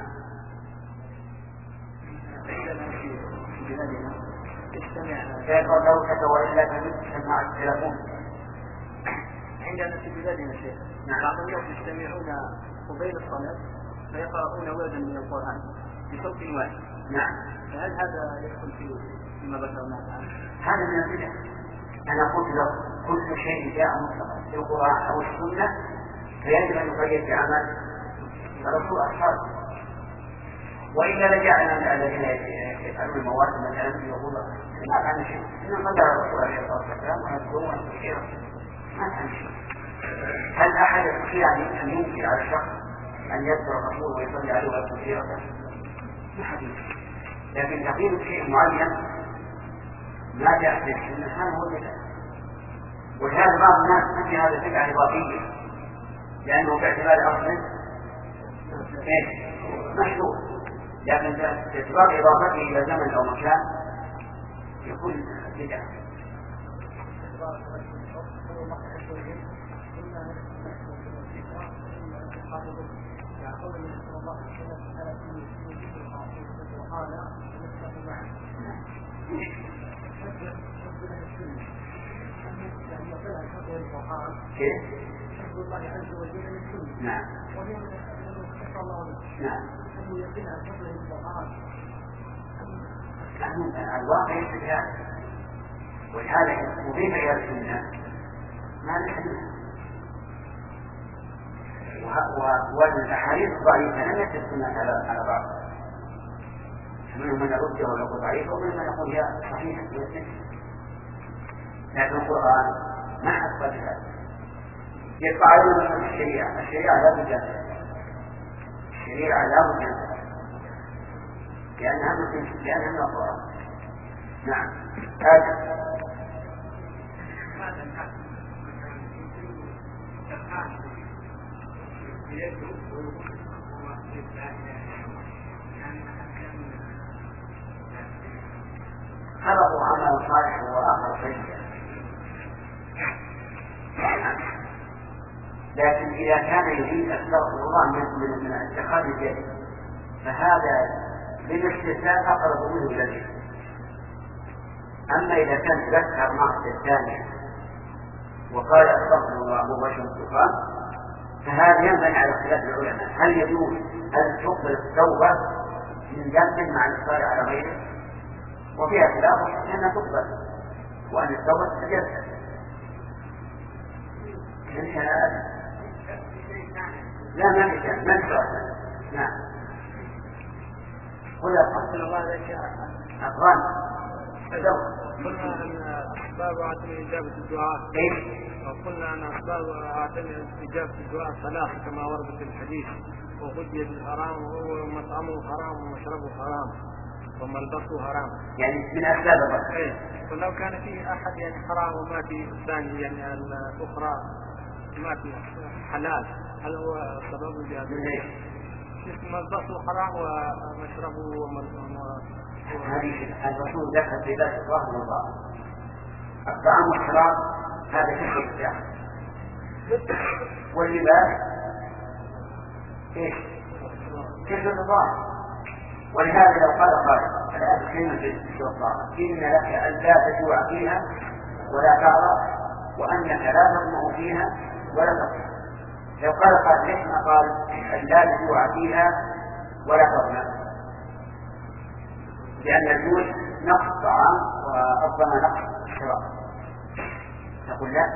يقرأ دوشة وإلا تسمع التلفون عندنا في بلادنا شيخ. بعض الناس يجتمعون قبيل الصلاة فيقرؤون وردا من القرآن بصوت واحد. نعم. فهل هذا يدخل في فيما ذكرناه الآن؟ هذا من البدع. أنا قلت له كل شيء جاء مطلقا في القرآن أو السنة فيجب أن يقيد بعمل الرسول أصحابه وإلا لجعلنا الذين يفعلون المواد مثلا يقول ما كان شيء إن قدر الرسول عليه الصلاة والسلام ويذكرون كثيرا ما كان شيء. هل أحد يستطيع أن ينكر على الشخص أن يذكر الرسول ويصلي عليه ويذكر سيرته؟ ما حد ينكر. لكن تقييد شيء معين ما جاء في السنة هذا هو البدع. ولهذا بعض الناس تجي هذا البدعة إضافية لأنه باعتبار أصل مشروع لكن باعتبار إضافته إلى زمن أو مكان يكون بدعة. كيف؟ حفظ الله عز وجل من السنة. نعم. وهي من خص الله به. نعم. أنه يقين عن فضله القرآن. لأن الواقع يستجاب ولهذا مضيف إلى السنة ما نحن والأحاديث ضعيفة لم يأتي السنة على على بعض. منهم من يرده ويقول ضعيف ومنهم من يقول هي صحيحة لكن القرآن ما حصل هذا. يطلع علينا الشريعة، الشريعة لا بد الشريعة لا بد لأنها من لأنها من القرآن. نعم. هذا خلقوا عمل صالح وآخر سيء. لكن إذا كان يريد أستغفر الله من من اتخاذ اليد فهذا بالاستثناء أقرب منه إلى الشرك. أما إذا كان تذكر معصية الثانية وقال أستغفر الله مباشرة الدخان فهذا ينبني على اختلاف العلماء هل يجوز أن تقبل التوبة من ذنب مع الإصرار على غيره وفيها خلاف أنها تقبل وأن التوبة تتجدد. لا ما نشاء ما نشاء. نعم. قل أقول الله لك أقران قلنا أن أسباب عدم إجابة الدعاء وقلنا أن أسباب عدم إجابة الدعاء ثلاثة كما ورد في الحديث وغذي بالحرام وهو مطعمه حرام ومشربه حرام وملبسه حرام يعني من أسباب الرد. ولو كان فيه أحد يعني حرام وما في الثاني يعني الأخرى ما في حلال هل هو سبب لهذا؟ ملبسه حرام ومشربه وملبسه. هذه الرسول ذكر في ذات الظاهر والباطن. الطعام والشراب هذا شيء الساعة واللباس ايش؟ كلمة الظاهر. ولهذا لو قال قائل الآن كلمة في الظاهر إن لك أن لا تجوع فيها ولا تعرى وأنك لا تظمأ فيها ولا تظمأ، لو قال قائل ليش ما قال أن لا تجوع فيها ولا تظمأ؟ لأن الجوع نقص طعام والظمأ نقص شراب. نقول لا،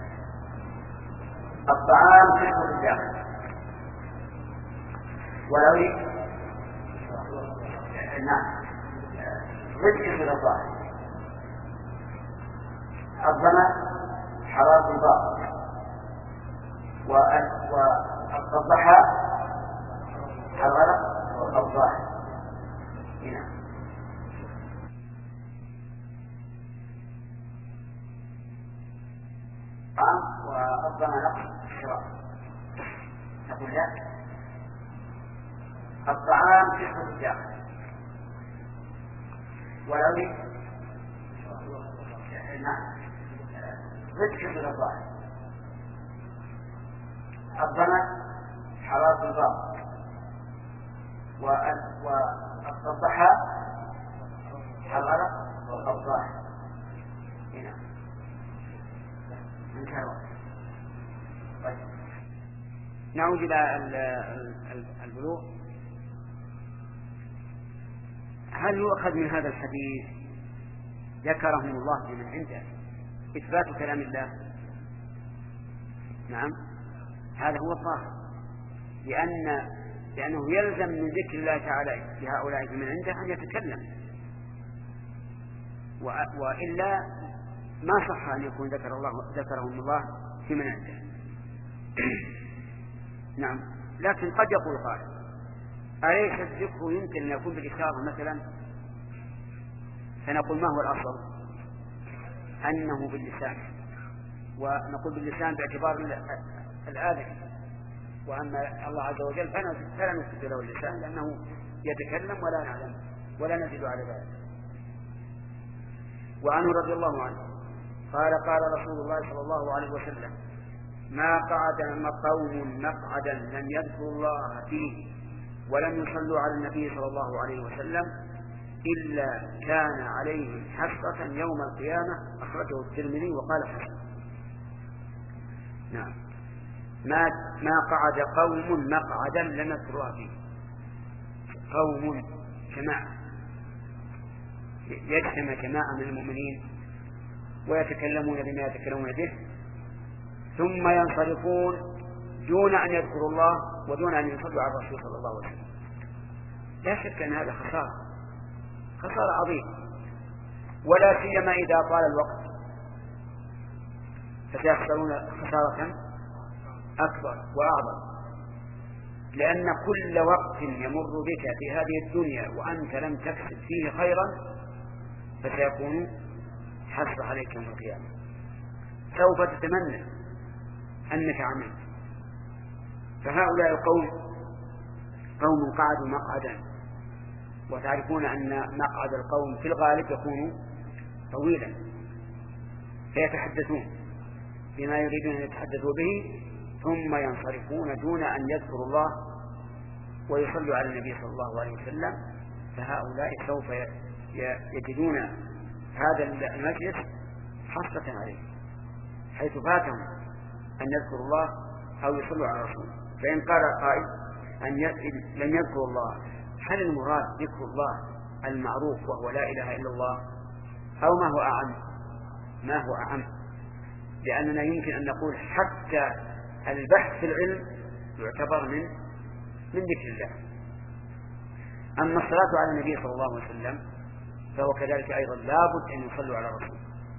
الطعام كله الداخل ولو نعم رزق من الظاهر. الظمأ حرارة الباطن والضحى حرارة الظاهر. هنا والظمأ نقص الشراب. نقول لا، الطعام كله الداخل ولو نعم رزق من الظاهر. الظمأ حرارة الباطن والضحى حرارة الظاهر. هنا نعود إلى البلوغ. هل يؤخذ من هذا الحديث ذكرهم الله بمن عنده إثبات كلام الله؟ نعم، هذا هو الظاهر، لأن لأنه يلزم من ذكر الله تعالى لهؤلاء بمن عنده أن يتكلم، وإلا ما صح أن يكون ذكر الله ذكرهم الله في من عنده. نعم، لكن قد يقول قائل أليس الذكر يمكن أن يكون بالإشارة مثلا؟ فنقول ما هو الأصل؟ أنه باللسان، ونقول باللسان باعتبار الآذن، وأما الله عز وجل فلا نثبت له اللسان لأنه يتكلم ولا نعلم ولا نزيد على ذلك. وعنه رضي الله عنه قال قال رسول الله صلى الله عليه وسلم ما قعد قوم مقعدا لم يذكروا الله فيه ولم يصلوا على النبي صلى الله عليه وسلم إلا كان عليهم حسرة يوم القيامة. أخرجه الترمذي وقال حسن. نعم، ما ما قعد قوم مقعدا لم يذكروا الله فيه. قوم جماعة يجتمع جماعة من المؤمنين ويتكلمون بما يتكلمون به ثم ينصرفون دون أن يذكروا الله ودون أن يصلوا على الرسول صلى الله عليه وسلم. لا شك أن هذا خسارة خسارة عظيمة، ولا سيما إذا طال الوقت فسيخسرون خسارة أكبر وأعظم، لأن كل وقت يمر بك في هذه الدنيا وأنت لم تكسب فيه خيرا فسيكون حسرة عليك يوم القيامة. سوف تتمنى أنك عملت. فهؤلاء القوم قوم قعدوا مقعدا، وتعرفون أن مقعد القوم في الغالب يكون طويلا، فيتحدثون بما يريدون أن يتحدثوا به ثم ينصرفون دون أن يذكروا الله ويصلوا على النبي صلى الله عليه وسلم. فهؤلاء سوف يجدون هذا المجلس حسرة عليه، حيث فاتهم أن يذكروا الله أو يصلوا على الرسول. فإن قال قائل أن لم يذكروا الله، هل المراد ذكر الله المعروف وهو لا إله إلا الله أو ما هو أعم؟ ما هو أعم، لأننا يمكن أن نقول حتى البحث في العلم يعتبر من من ذكر الله. أما الصلاة على النبي صلى الله عليه وسلم فهو كذلك أيضا لابد أن يصلوا على الرسول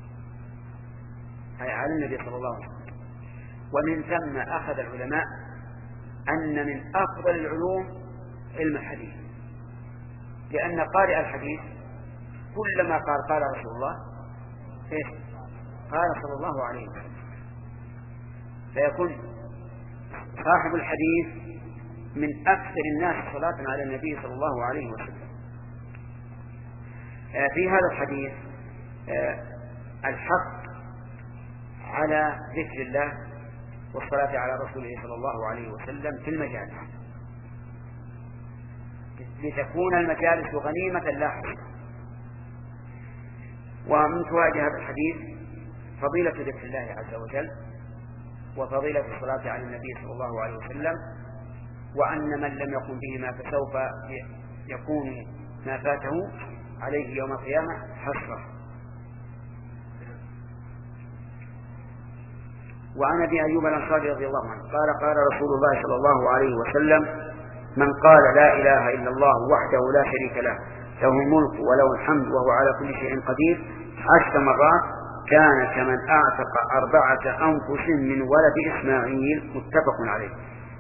أي على النبي صلى الله عليه وسلم. ومن ثم أخذ العلماء أن من أفضل العلوم علم الحديث، لأن قارئ الحديث كلما قال قال رسول الله إيه؟ قال صلى الله عليه وسلم، فيكون صاحب الحديث من أكثر الناس صلاة على النبي صلى الله عليه وسلم. في هذا الحديث الحق على ذكر الله والصلاة على رسوله صلى الله عليه وسلم في المجالس، لتكون المجالس غنيمة لا حصر. ومن فوائد هذا الحديث فضيلة ذكر الله عز وجل، وفضيلة الصلاة على النبي صلى الله عليه وسلم، وأن من لم يقم بهما فسوف يكون ما فاته عليه يوم القيامة حسرة. وعن أبي أيوب الأنصاري رضي الله عنه قال قال رسول الله صلى الله عليه وسلم: من قال لا إله إلا الله وحده لا شريك له له الملك وله الحمد وهو على كل شيء قدير عشر مرات كان كمن أعتق أربعة أنفس من ولد إسماعيل. متفق عليه.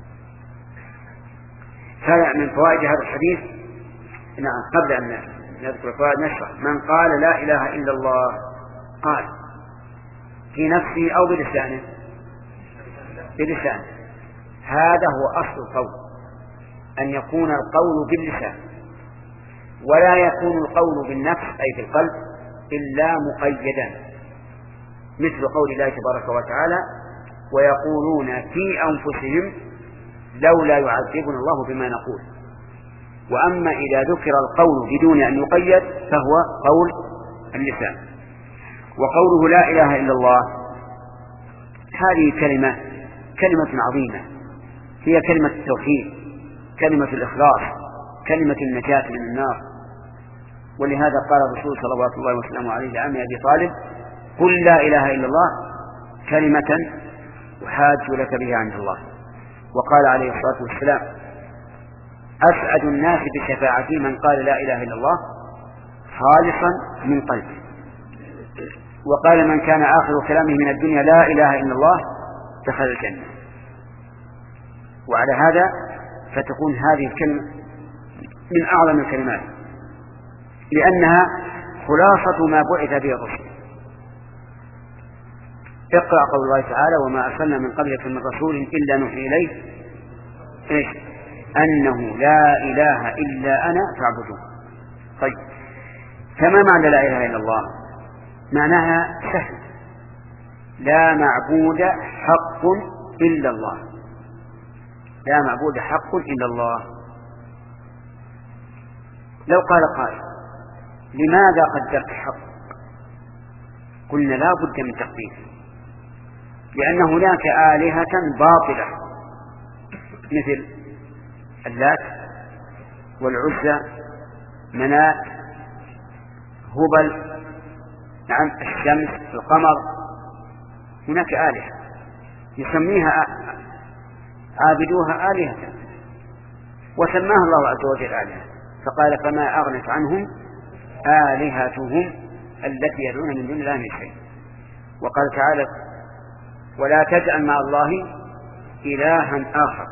هذا من فوائد هذا الحديث. نعم، قبل أن نذكر فوائد نشرح. من قال لا إله إلا الله قال في نفسه أو بلسانه؟ بلسانه. هذا هو أصل القول، أن يكون القول باللسان، ولا يكون القول بالنفس أي في القلب إلا مقيدا، مثل قول الله تبارك وتعالى: ويقولون في أنفسهم لولا يعذبنا الله بما نقول. وأما إذا ذكر القول بدون أن يقيد فهو قول اللسان. وقوله لا إله إلا الله هذه كلمة كلمة عظيمة، هي كلمة التوحيد، كلمة الإخلاص، كلمة النجاة من النار. ولهذا قال الرسول صلوات الله وسلامه عليه لعم أبي طالب: قل لا إله إلا الله كلمة أحاج لك بها عند الله. وقال عليه الصلاة والسلام: أسعد الناس بشفاعتي من قال لا إله إلا الله خالصا من قلبه. وقال: من كان آخر كلامه من الدنيا لا إله إلا الله دخل الجنة. وعلى هذا فتكون هذه الكلمة من أعظم الكلمات، لأنها خلاصة ما بعث به الرسل. اقرأ قول الله تعالى: وما أرسلنا من قبلك من رسول إلا نوحي إليه إيش؟ أنه لا إله إلا أنا فاعبدون. طيب، فما معنى لا إله إلا الله؟ معناها سهل: لا معبود حق إلا الله، لا معبود حق إلا الله. لو قال قائل: لماذا قدرت حق؟ قلنا لا بد من تقدير، لأن هناك آلهة باطلة مثل اللات والعزى، منات، هبل، نعم، الشمس، القمر. هناك آلهة يسميها عابدوها آلهة، وسماها الله عز وجل آلهة، فقال: فما أغنت عنهم آلهتهم التي يدعون من دون الله من شيء. وقال تعالى: ولا تجعل مع الله إلها آخر،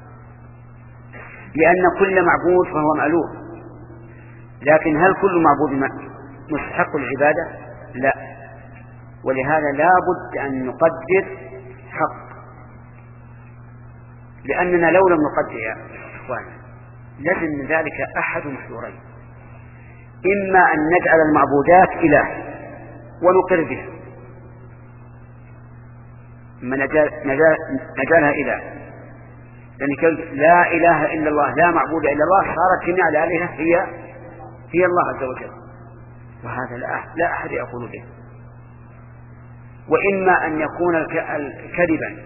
لأن كل معبود فهو مألوه، لكن هل كل معبود مستحق العبادة؟ لا. ولهذا لا بد أن نقدر حق، لأننا لو لم نقدر يا إخوان لازم من ذلك أحد محذورين: إما أن نجعل المعبودات إله ونقر بها، ما نجعل نجعلها إله، لأن كلمة لا إله إلا الله لا معبود إلا الله صارت جميع الآلهة هي هي الله عز وجل، وهذا لا أحد يقول به. وإما أن يكون كذبا،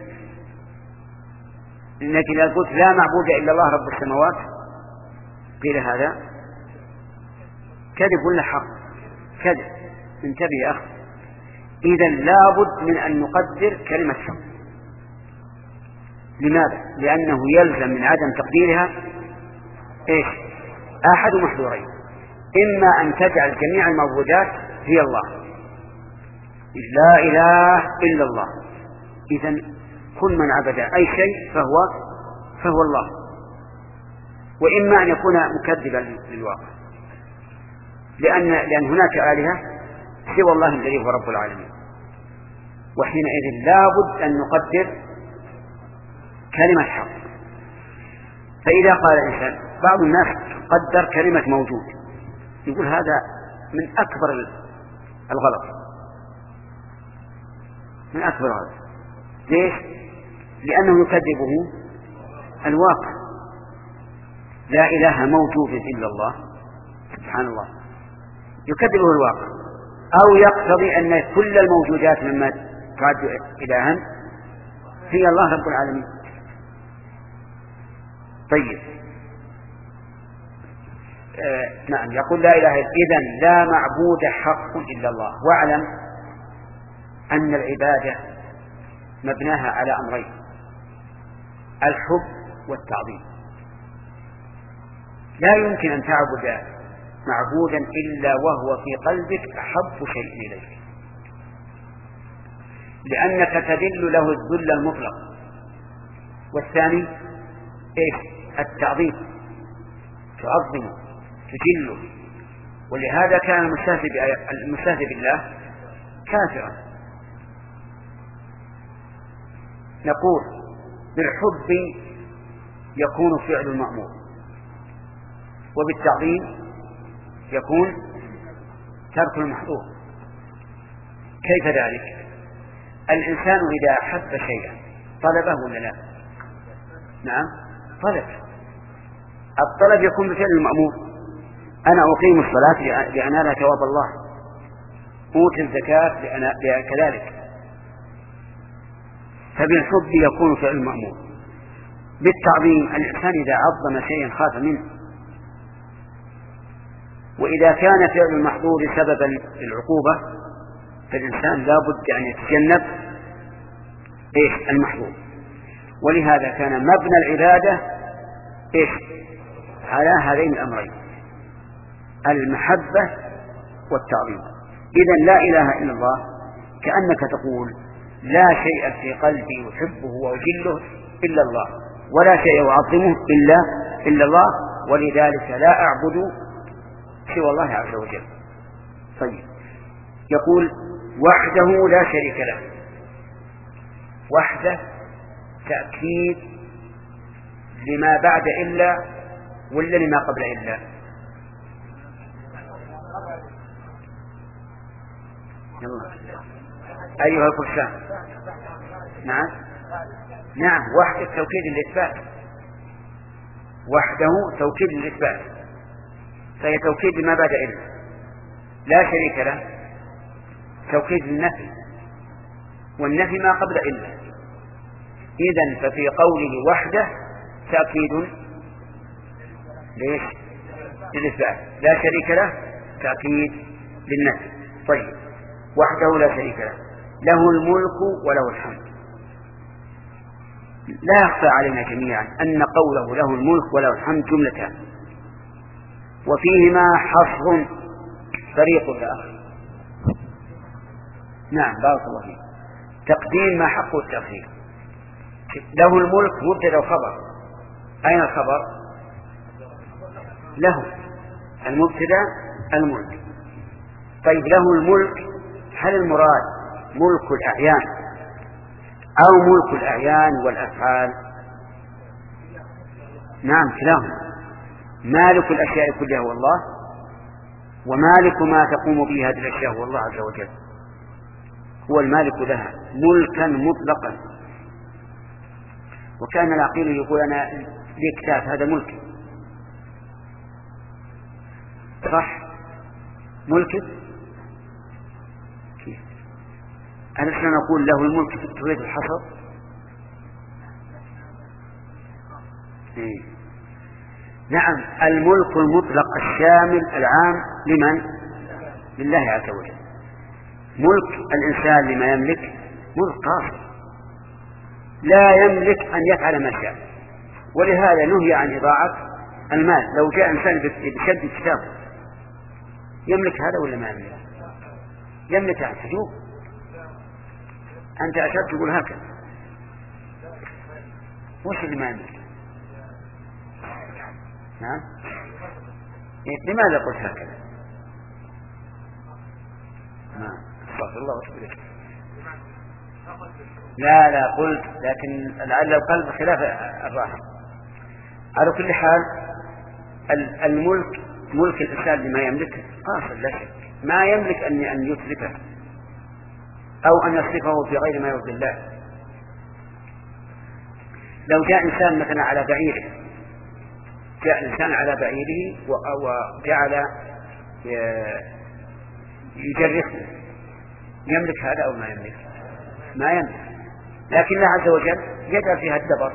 لأنك إذا قلت لا معبود إلا الله رب السماوات قيل هذا كذب ولا حق؟ كذب. انتبه يا أخي، إذا لابد من أن نقدر كلمة حق. لماذا؟ لأنه يلزم من عدم تقديرها إيش؟ أحد محذورين: إما أن تجعل جميع المعبودات هي الله، لا إله إلا الله، إذن كل من عبد أي شيء فهو فهو الله. وإما أن يكون مكذبا للواقع، لأن لأن هناك آلهة سوى الله الذي هو رب العالمين، وحينئذ لابد أن نقدر كلمة حق. فإذا قال الإنسان، بعض الناس قدر كلمة موجود، يقول هذا من أكبر الغلط، من أكبر الغلط. ليش؟ لأنه يكذبه الواقع. لا إله موجود إلا الله سبحان الله يكذبه الواقع، أو يقتضي أن كل الموجودات مما تعد إلها هي الله رب العالمين. طيب آه نعم يقول لا إله إذن لا معبود حق إلا الله. واعلم أن العبادة مبناها على أمرين: الحب والتعظيم. لا يمكن أن تعبد معبودا إلا وهو في قلبك أحب شيء إليك، لأنك تذل له الذل المطلق. والثاني إيش؟ التعظيم، تعظمه تجله. ولهذا كان المستهزئ بالله كافرا. نقول بالحب يكون فعل المأمور، وبالتعظيم يكون ترك المحظور. كيف ذلك؟ الإنسان إذا أحب شيئا طلبه ولا لا؟ نعم طلب. الطلب يكون بفعل المأمور. أنا أقيم الصلاة لأنال ثواب الله، أوتي الزكاة لأنا كذلك. فبالحب يكون فعل المأمور. بالتعظيم الإنسان إذا عظم شيئا خاف منه. وإذا كان فعل المحظور سببا للعقوبة فالإنسان لا بد أن يتجنب إيش؟ المحظور. ولهذا كان مبنى العبادة إيش؟ على هذين الأمرين: المحبة والتعظيم. إذن لا إله إلا الله كأنك تقول لا شيء في قلبي يحبه ويجله إلا الله، ولا شيء يعظمه إلا إلا الله، ولذلك لا أعبد سوى الله عز وجل. طيب يقول وحده لا شريك له. وحده تأكيد لما بعد إلا ولا لما قبل إلا؟ أيها الفرسان. نعم نعم وحده توكيد للإثبات. وحده توكيد للإثبات، فهي توكيد لما بعد إلا. لا شريك له توكيد للنفي، والنفي ما قبل إلا. إذن ففي قوله وحده تأكيد ليش؟ للإثبات. لا شريك له تأكيد للنفي. طيب وحده لا شريك له، له الملك وله الحمد. لا يخفى علينا جميعا أن قوله له الملك وله الحمد جملتان، وفيهما حصر فريق الآخر. نعم بارك الله فيك. تقديم ما حقه التأخير. له الملك مبتدأ وخبر. أين الخبر؟ له المبتدأ الملك. طيب له الملك، هل المراد ملك الأعيان أو ملك الأعيان والأفعال؟ نعم كلاهما. مالك الأشياء كلها هو الله، ومالك ما تقوم به هذه الأشياء هو الله عز وجل. هو المالك لها ملكا مطلقا. وكان العقيل يقول أنا لي كتاب هذا ملك، صح؟ ملك كيف؟ أنا شلون أقول له الملك تريد الحصر؟ إيه؟ نعم الملك المطلق الشامل العام لمن؟ لله عز وجل. ملك الإنسان لما يملك ملك قاصر، لا يملك أن يفعل ما شاء. ولهذا نهي عن إضاعة المال. لو جاء إنسان بشد كتاب يملك هذا ولا ما يملك؟ يملك عن حجوب. أنت أشد تقول هكذا، وش اللي ما يملك؟ نعم لماذا قلت هكذا؟ نعم استغفر الله واتوب اليه. لا لا قلت، لكن لعل القلب خلاف الراحة. على كل حال الملك ملك الإنسان لما يملكه قاصر لا شك. ما يملك أن أن يتلفه أو أن يصرفه في غير ما يرضي الله. لو جاء إنسان مثلا على بعيره جاء الإنسان على بعيره وجعل يجرحه، يملك هذا أو ما يملك؟ ما يملك. لكن الله عز وجل يجعل فيها الدبر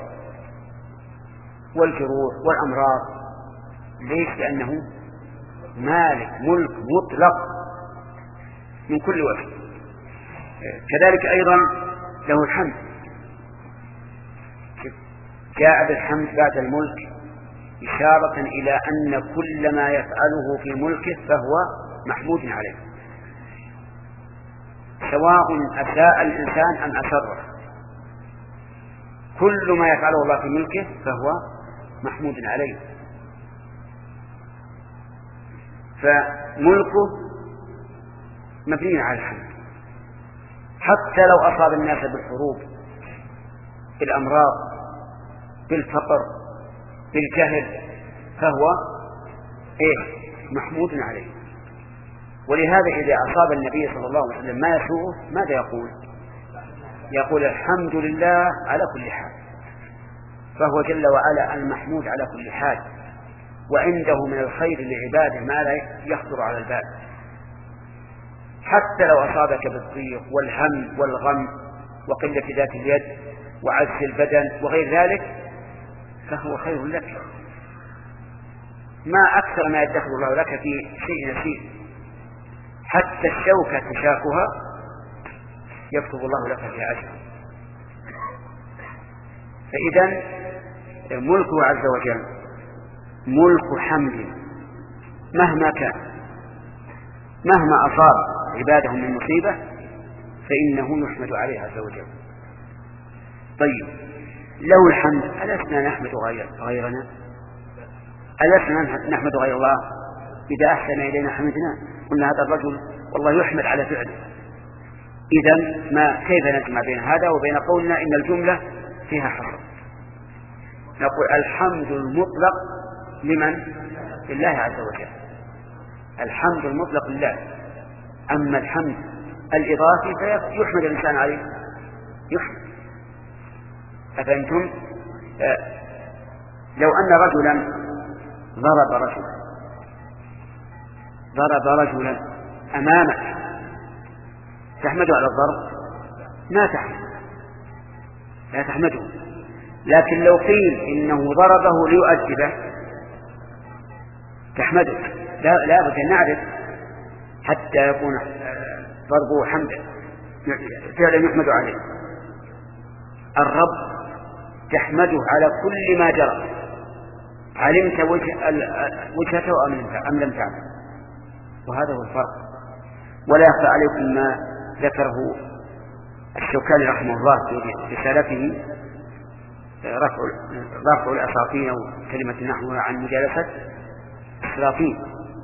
والجروح والأمراض. ليش؟ لأنه مالك ملك مطلق من كل وجه. كذلك أيضا له الحمد، جاء بالحمد بعد الملك إشارة إلى أن كل ما يفعله في ملكه فهو محمود عليه، سواء أساء الإنسان أم أسره، كل ما يفعله الله في ملكه فهو محمود عليه. فملكه مبني على الحمد، حتى لو أصاب الناس بالحروب، بالأمراض، بالفقر، بالجهل، فهو إيه؟ محمود عليه. ولهذا إذا أصاب النبي صلى الله عليه وسلم ما يسوءه ماذا يقول؟ يقول الحمد لله على كل حال، فهو جل وعلا المحمود على كل حال، وعنده من الخير لعباده ما لا يخطر على البال. حتى لو أصابك بالضيق والهم والغم وقلة ذات اليد وعجز البدن وغير ذلك فهو خير لك، ما أكثر ما يدخر الله لك في شيء يسير. حتى الشوكة تشاكها يكتب الله لك في عشر. فإذا ملكه عز وجل ملك حمد مهما كان، مهما أصاب عباده من مصيبة فإنه يحمد عليه عز وجل. طيب، له الحمد، ألسنا نحمد غير غيرنا؟ ألسنا نحمد غير الله؟ إذا أحسن إلينا حمدنا، قلنا هذا الرجل والله يحمد على فعله. إذن ما كيف نجمع بين هذا وبين قولنا إن الجملة فيها حصر؟ نقول الحمد المطلق لمن؟ لله عز وجل، الحمد المطلق لله. أما الحمد الإضافي فيحمد الإنسان عليه، يحمد. أفأنتم؟ آه لو أن رجلا ضرب رجلا ضرب رجلا أمامك تحمده على الضرب؟ ما تحمد، لا تحمده. لكن لو قيل إنه ضربه ليؤدبه تحمده، لا, لا بد أن نعرف حتى يكون ضربه حمدا فعلا يحمد عليه. الرب تحمده على كل ما جرى، علمت وجهته أم لم تعلم، وهذا هو الفرق. ولا يخفى عليكم ما ذكره الشوكاني رحمه الله في رسالته رفع رفع الأساطين وكلمة نحو عن مجالسة السلاطين.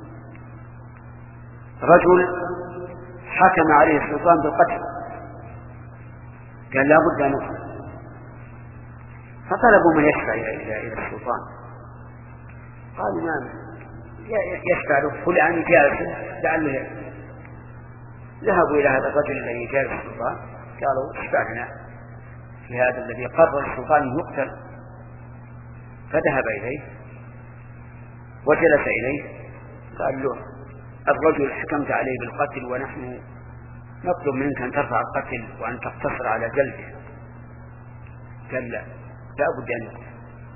رجل حكم عليه السلطان بالقتل، قال لا بد أن يقتل، فطلبوا من يشفع إلى إلى السلطان، قالوا ما يشفع له فلان جالس لعله. ذهبوا إلى هذا الرجل الذي جالس السلطان، قالوا اشفع لنا في هذا الذي قرر السلطان أن يقتل. فذهب إليه وجلس إليه، قال له الرجل حكمت عليه بالقتل ونحن نطلب منك أن ترفع القتل وأن تقتصر على جلده. قال لا، لا بد أن يقتل.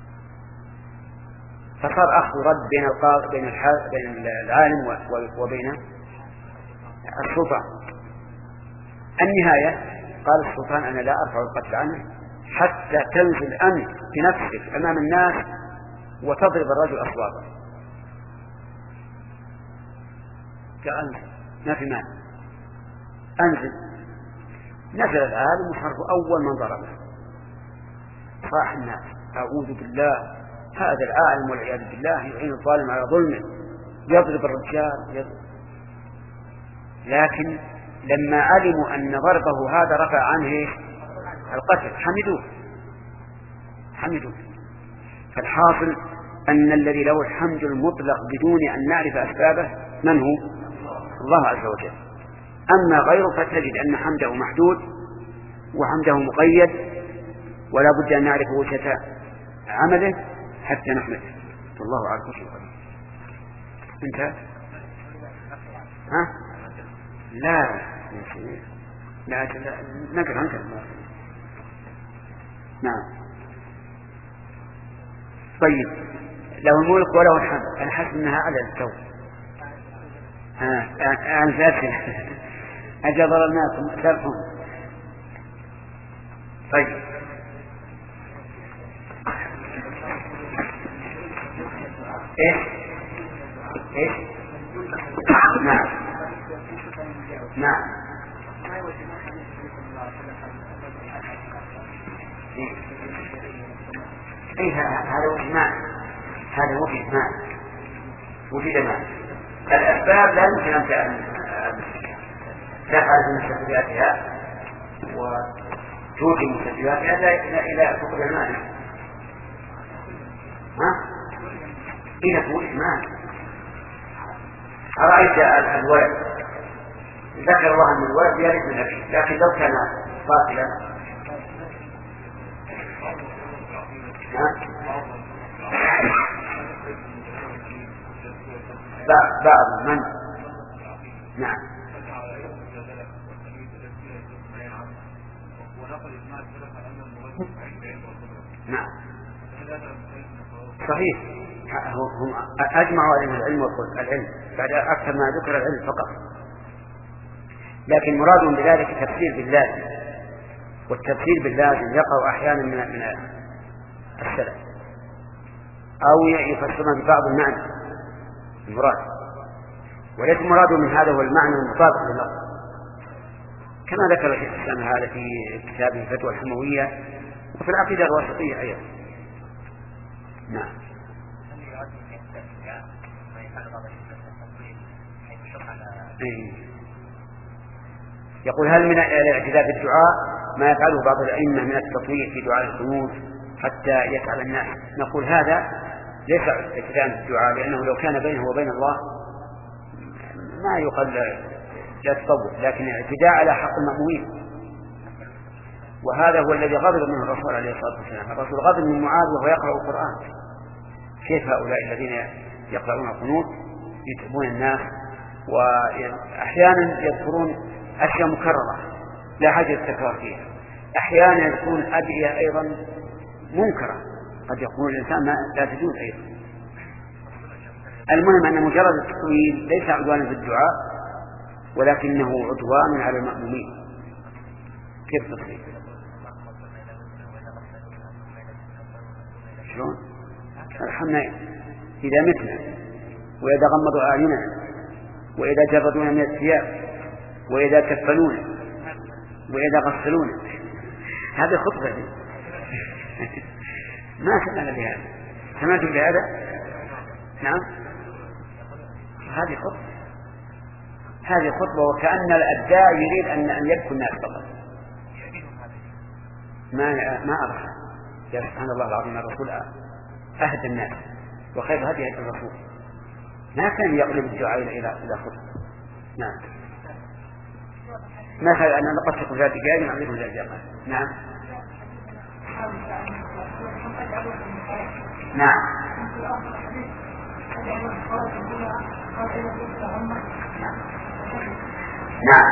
فصار أخذ رد بين القاضي بين بين العالم وبين السلطان. النهاية قال السلطان أنا لا أرفع القتل عنه حتى تنزل أنت بنفسك أمام الناس وتضرب الرجل أصوابه. كأنزل ما في مال، أنزل. نزل العالم وحرفه أول من ضربه، صاح الناس أعوذ بالله، هذا العالم والعياذ بالله يعين الظالم على ظلمه، يضرب الرجال يضرب. لكن لما علموا أن ضربه هذا رفع عنه القتل حمدوه حمدوه. فالحاصل أن الذي له الحمد المطلق بدون أن نعرف أسبابه من هو؟ الله عز وجل. أما غيره فتجد أن حمده محدود وحمده مقيد، ولا بد أن نعرف وجهة عمله حتى نحمده. والله على كل شيء قدير. انت ها لا لا لا نقرأ انت. نعم. طيب له الملك وله الحمد. انا حاسس انها على التو ها انا فاكر اجبر الناس سرحهم. طيب ايش ايش نعم نعم اي هذا وجه ماء هذا وجه ماء وجد ماء. الاسباب لا يمكن ان تفعل بمستجداتها وتوجد مستجداتها الى الى فقد الماء. ها إذا توجد ماء. أرأيت الولد ذكر الله أن الولد يرث من أبيه، لكن لو كان باطلا بعض من نعم نعم صحيح. هم أجمعوا عليهم العلم والقول العلم بعد أكثر ما ذكر العلم فقط، لكن مرادهم بذلك التفسير باللازم، والتفسير باللازم يقع أحيانا من من السلف أو يفسرون ببعض المعنى المراد، وليس مرادهم من هذا هو المعنى المطابق لللفظ، كما ذكر الشيخ الإسلام هذا في كتابه الفتوى الحموية وفي العقيدة الواسطية أيضا. نعم. يقول هل من الاعتداء بالدعاء ما يفعله بعض الأئمة من التطويع في دعاء القنوت حتى يفعل الناس؟ نقول هذا ليس اعتداء بالدعاء، لأنه لو كان بينه وبين الله ما يقال لا تطوع، لكن اعتداء على حق المأمومين، وهذا هو الذي غضب منه الرسول عليه الصلاة والسلام. الرسول غضب من معاذ وهو يقرأ القرآن. كيف هؤلاء الذين يقرؤون القنوت يتعبون الناس وأحيانا يذكرون أشياء مكررة لا حاجة للتكرار فيها، أحيانا يكون أدعية أيضا منكرة قد يقول الإنسان لا تجوز أيضا. المهم أن مجرد التطويل ليس عدوانا في الدعاء، ولكنه عدوان على المأمومين. كيف تصير؟ شلون؟ ارحمنا إذا متنا وإذا غمضوا أعيننا وإذا جردونا من الثياب وإذا كفلونا وإذا غسلونا. هذه خطبة ما سمعنا بهذا. سمعتم بهذا؟ نعم هذه خطبة هذه خطبة وكأن الأداء يريد أن أن يبكوا الناس فقط. ما ما أرحم. يا سبحان الله العظيم، الرسول أهدى الناس وخير هدي هدي الرسول، ما كان يقلب الدعاء إلى إلى خطبة. نعم مثلا أنا لقد تقول ذات جاي نعمله ذات جاي. نعم نعم نعم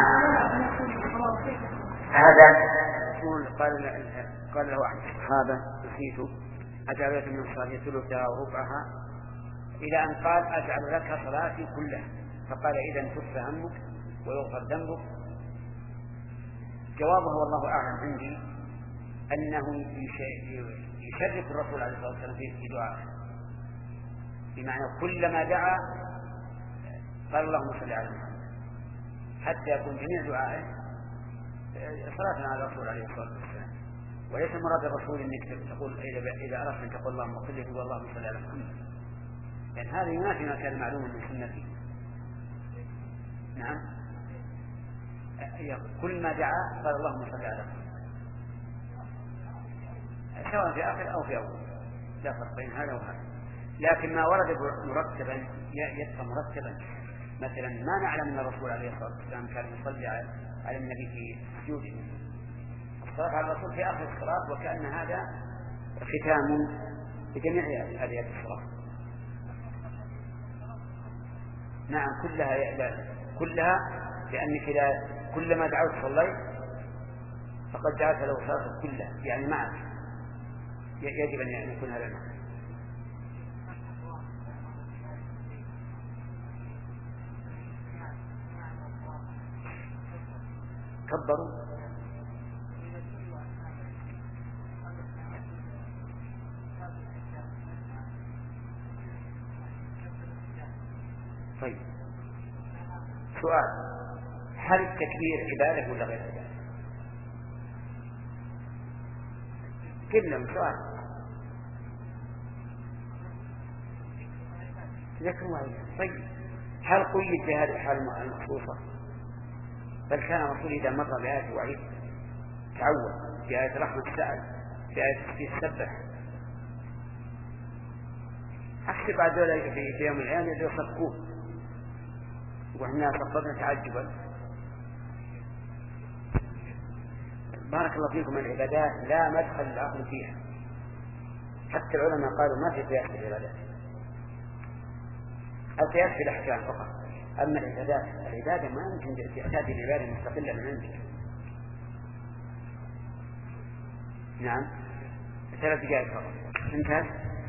هذا يقول قال قال له أحد الصحابة نسيت أجعلت من صلاتي ثلثها وربعها إلى أن قال أجعل لك صلاتي كلها، فقال إذا كف همك ويغفر ذنبك. جوابه والله أعلم عندي أنه يشرك الرسول عليه الصلاة والسلام في دعاء، بمعنى كلما دعا قال اللهم صل على محمد، حتى يكون جميع دعائه صلاة على الرسول عليه الصلاة والسلام. وليس مراد الرسول انك تقول إذا أردت أن تقول اللهم صل على اللهم صل على محمد، لأن هذا ينافي ما كان معلوما من سنته. نعم كل ما دعا قال اللهم صل على محمد، سواء في آخر أو في أول لا فرق بين هذا وهذا. لكن ما ورد مرتبا يبقى مرتبا. مثلا ما نعلم أن الرسول عليه الصلاة والسلام كان يصلي على النبي في سجوده، الصلاة على الرسول في آخر الصلاة، وكأن هذا ختام لجميع آليات الصلاة. نعم كلها لا كلها، لأنك إذا كلما دعوت صليت فقد دعوت له صلاة كلها يعني معك، يجب أن يكون هذا المعنى. كبروا طيب. سؤال: هل التكبير عبادة ولا غير عبادة؟ كلهم سؤال. ذكر واحد. طيب هل قيد بهذه الحال المخصوصة؟ بل كان الرسول إذا مر بآية وعيد تعود، في آية رحمة سأل، في آية تسبيح سبح. أحسب بعد ذلك في يوم الأيام يصفقون وإحنا صفقنا تعجبا. بارك الله فيكم. العبادات لا مدخل العقل فيها، حتى العلماء قالوا ما في قياس في العبادات، القياس في الأحكام فقط. أما العبادات، العبادة ما يمكن تأتي العبادة مستقلة من عندك. نعم ثلاث دقائق فقط. انتهى.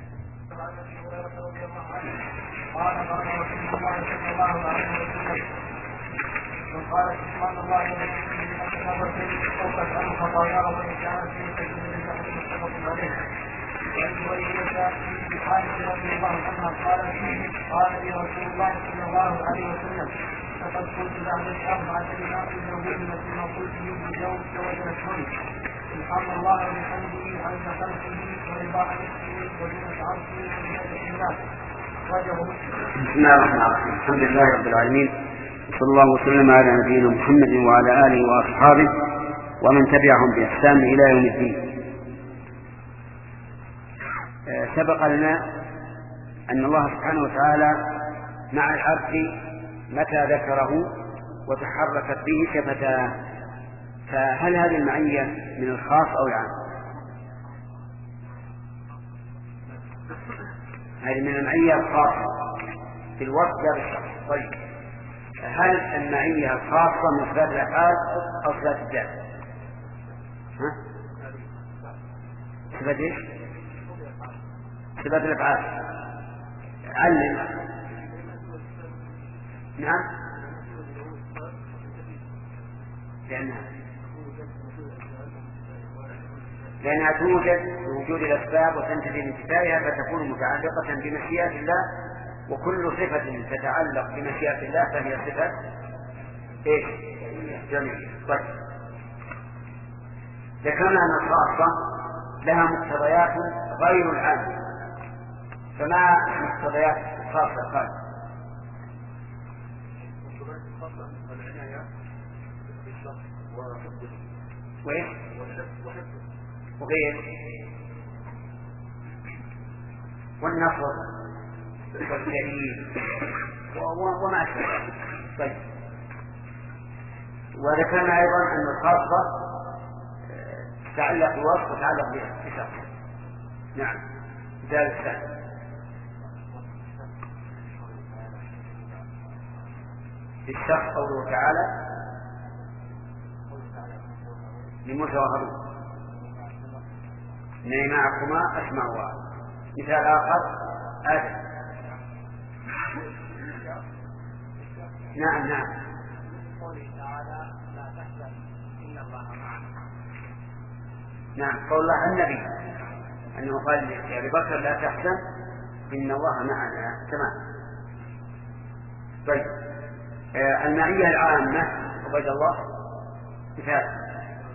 قال قال رسول الله صلى الله عليه وسلم: من قال سبحان الله وبحمده توبت عن خطاياه وان كانت في سبيل الله متفق عليه. وعن جويرية بن خالد رضي الله عنها قال قال لي رسول الله صلى الله عليه وسلم: لقد قلت بعد الأربعة كلمات يومين ثم قلت لي بجوز وجنتهن: سبحان الله وبحمده عز خلقه ورضا نفسه وزنة عرشه وزنة الناس. بسم الله الرحمن الرحيم. الحمد لله رب العالمين، صلى الله وسلم على نبينا محمد وعلى آله وأصحابه ومن تبعهم بإحسان إلى يوم الدين. سبق لنا أن الله سبحانه وتعالى مع العبد متى ذكره وتحركت به شفتاه، فهل هذه المعية من الخاص أو العام؟ هذه من المعية الخاصة في الوقت لا بالشخص. طيب هل المعية الخاصة من صفات الأفعال أو صفات الذات؟ ها؟ صفات إيش؟ صفات الأفعال. علم. نعم لأنها لأنها توجد بوجود الأسباب وتنتهي بانتفائها، فتكون متعلقة بمشيئة الله، وكل صفة تتعلق بمشيئة الله فهي صفة إيش؟ جميلة. طيب ذكرنا أن الخاصة لها مقتضيات غير العام، فما مقتضيات الخاصة؟ قال وإيش؟ وغير والنصر والكريم وما أشبه. طيب وذكرنا أيضا أن الخاصة تتعلق بوصف وتتعلق بشخص. نعم مثال الثاني للشخص قوله تعالى لموسى وهارون: إنني معكما أسمع وأرى. مثال آخر آدم. نعم نعم نعم قول الله النبي أنه قال لأبي بكر: لا تحزن إن الله معنا. تمام. طيب آه المعية العامة عبد الله مثال.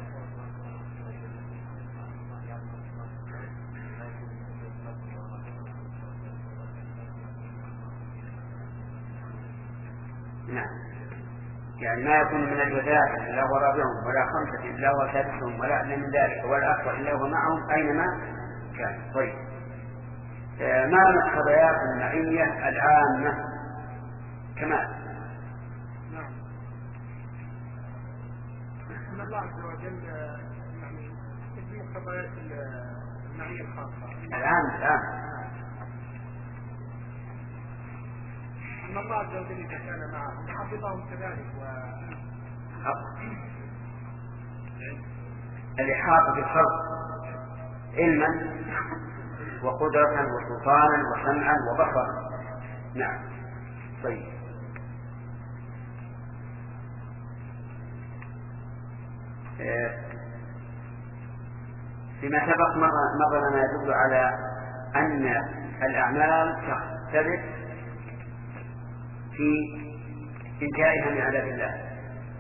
نعم يعني ما يكون من الوثائق إلا هو رابعهم ولا خمسة إلا هو سادسهم ولا أدنى من ذلك ولا أكبر إلا هو معهم أينما كان. طيب آه ما مقتضيات المعية العامة؟ كمال. نعم أن الله عز وجل يعني في مقتضيات المعية الخاصة العام العام أن الله عز وجل إذا كان معهم حفظهم كذلك و الإحاطة بالخلق علما وقدرة وسلطانا وسمعا وبصرا. نعم. طيب فيما سبق مر لنا يدل على أن الأعمال تختلف في انتهائها من عذاب الله.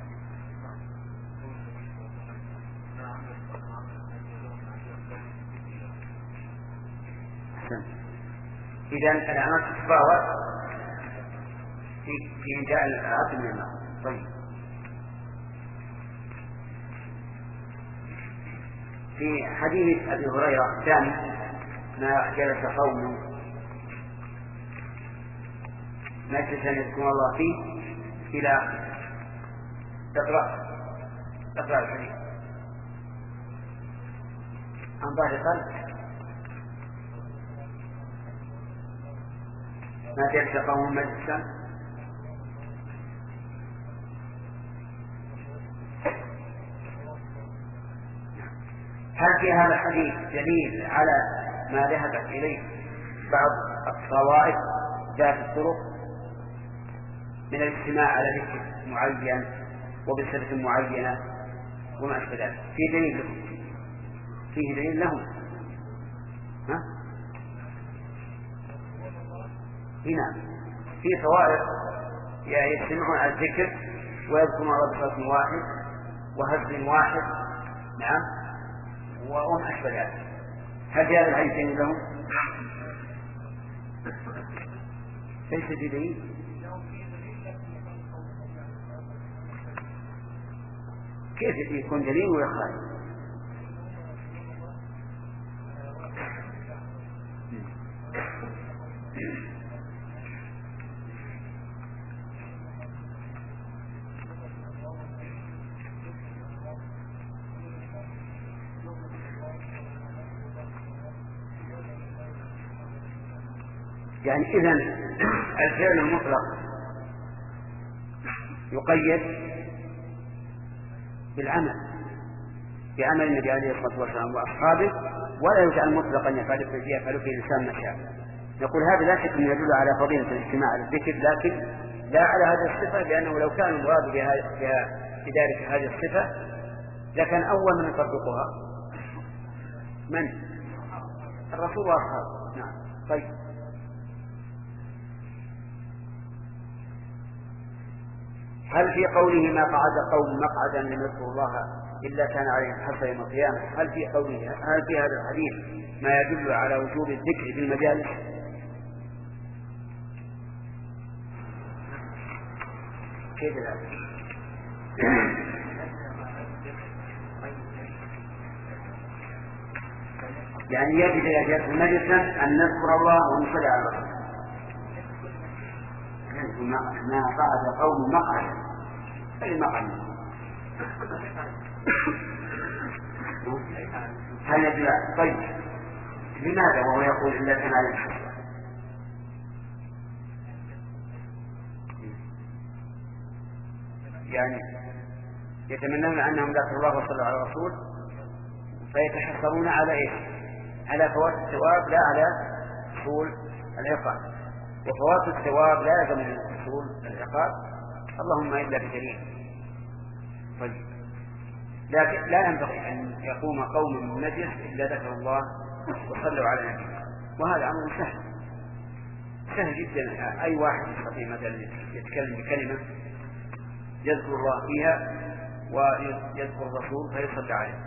إذا الأعمال تتفاوت في في انتهاء العذاب من النار. طيب في حديث أبي هريرة الثاني ما جلس قوم مجلسا يذكر الله فيه إلى اقرأ اقرأ الحديث عن ظهر قلب. ما جلس قوم مجلسا هل في هذا الحديث دليل على ما ذهبت إليه بعض الطوائف ذات الطرق من الاجتماع على ذكر معين وبصفة معينة وما أشبه ذلك؟ في دليل لهم، فيه دليل لهم. ها؟ هنا في طوائف يجتمعون على الذكر ويذكرون على بصفة واحد وهزل واحد. نعم. وما أشبه ذلك. هل هذا الحديث دليل لهم؟ ليس بدليل. كيف يكون دليل ويخالف؟ يعني إذن الفعل المطلق يقيد بالعمل بعمل النبي عليه الصلاة والسلام وأصحابه، ولا يجعل مطلقا يفعل فيه الإنسان ما شاء. نقول هذا لا شك أن يدل على فضيلة الاجتماع على الذكر، لكن لا على هذه الصفة، لأنه لو كان المراد بذلك هذه الصفة لكان أول من يطبقها من؟ الرسول وأصحابه. نعم. طيب هل في قوله ما قعد قوم مقعدا لم يذكروا الله إلا كان عليهم حسرة يوم القيامة، هل في قوله هل في هذا الحديث ما يدل على وجوب الذكر في المجالس؟ كيف ذلك؟ يعني يجب إذا جاءت مجلسا أن نذكر الله ونصلي على الرسول. ما قعد قوم مقعدا أي مقعد هل يجب؟ طيب لماذا وهو يقول إلا كان على الحسن؟ يعني يتمنون أنهم ذكروا الله وصلوا على الرسول فيتحسرون على إيش؟ على فوات الثواب لا على حصول العقاب، وفوات الثواب لا يلزم من حصول العقاب اللهم إلا بدليل. طيب لكن لا ينبغي أن يقوم قوم من مجلس إلا ذكروا الله وصلوا على نبيه، وهذا أمر سهل سهل جدا. أي واحد يستطيع مثلا يتكلم بكلمة يذكر الله فيها ويذكر الرسول فيصلي عليه.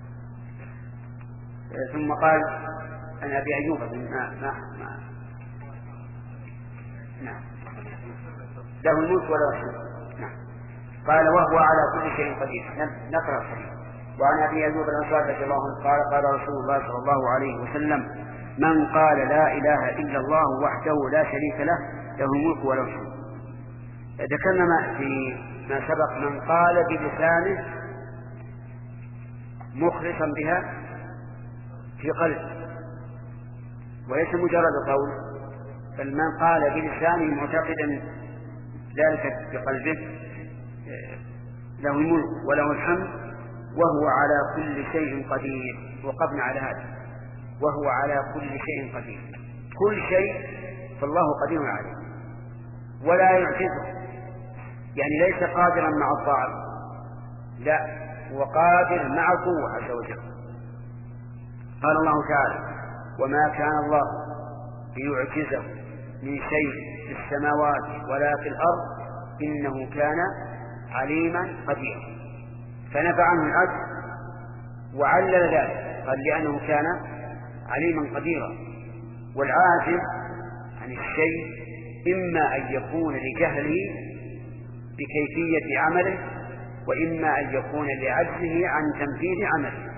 ثم قال عن أبي أيوب ما ما ما نعم له الملك ولا الحمد. نعم. قال وهو على كل شيء قدير. نقرأ الحديث. وعن أبي أيوب الأنصاري رضي الله عنه قال قال رسول الله صلى الله عليه وسلم من قال لا إله إلا الله وحده لا شريك له له الملك وله الحمد. ذكرنا في ما سبق من قال بلسانه مخلصا بها في قلبه وليس مجرد قول، بل من قال بلسانه معتقدا ذلك بقلبه له الملك وله الحمد وهو على كل شيء قدير. وقفنا على هذا، وهو على كل شيء قدير، كل شيء فالله قدير عليه ولا يعجزه، يعني ليس قادرا مع الضعف، لا، هو قادر مع القوة عز وجل. قال الله تعالى: وما كان الله ليعجزه من شيء في السماوات ولا في الأرض إنه كان عليما قديرا. فنفى عنه العجز وعلل ذلك، قال لأنه كان عليما قديرا. والعاجز عن الشيء إما أن يكون لجهله بكيفية عمله، وإما أن يكون لعجزه عن تنفيذ عمله.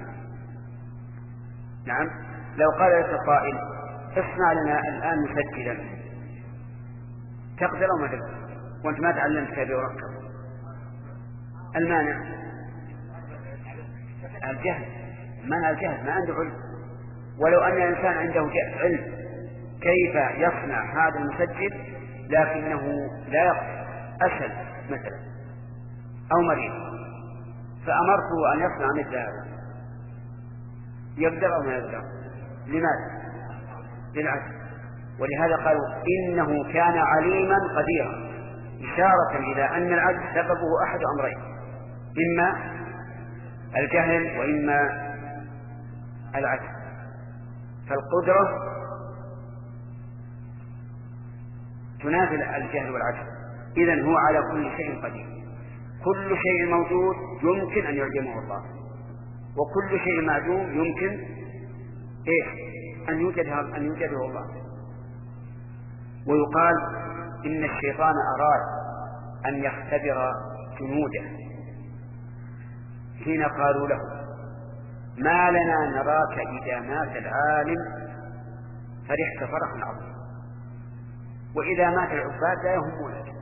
نعم، لو قال لك قائل: اصنع لنا الآن مسجلا، تقدر أو ما تقدر وأنت ما تعلمت كيف يركب؟ المانع الجهل، منع الجهل، ما عنده علم. ولو أن الإنسان عنده علم كيف يصنع هذا المسجل لكنه لا يقدر، أسهل مثلا أو مريض، فأمرته أن يصنع مثل هذا، يقدر أو ما يقدر؟ لماذا؟ للعجز. ولهذا قالوا إنه كان عليما قديرا، إشارة إلى أن العجز سببه أحد أمرين: إما الجهل وإما العجز. فالقدرة تنافي الجهل والعجز. إذن هو على كل شيء قدير، كل شيء موجود يمكن أن يعدمه الله، وكل شيء معدوم يمكن إيه؟ أن يوجده أن يوجده الله. ويقال إن الشيطان أراد أن يختبر جنوده حين قالوا له: ما لنا نراك إذا مات العالم فرحت فرحا عظيما، وإذا مات العباد لا يهمونك.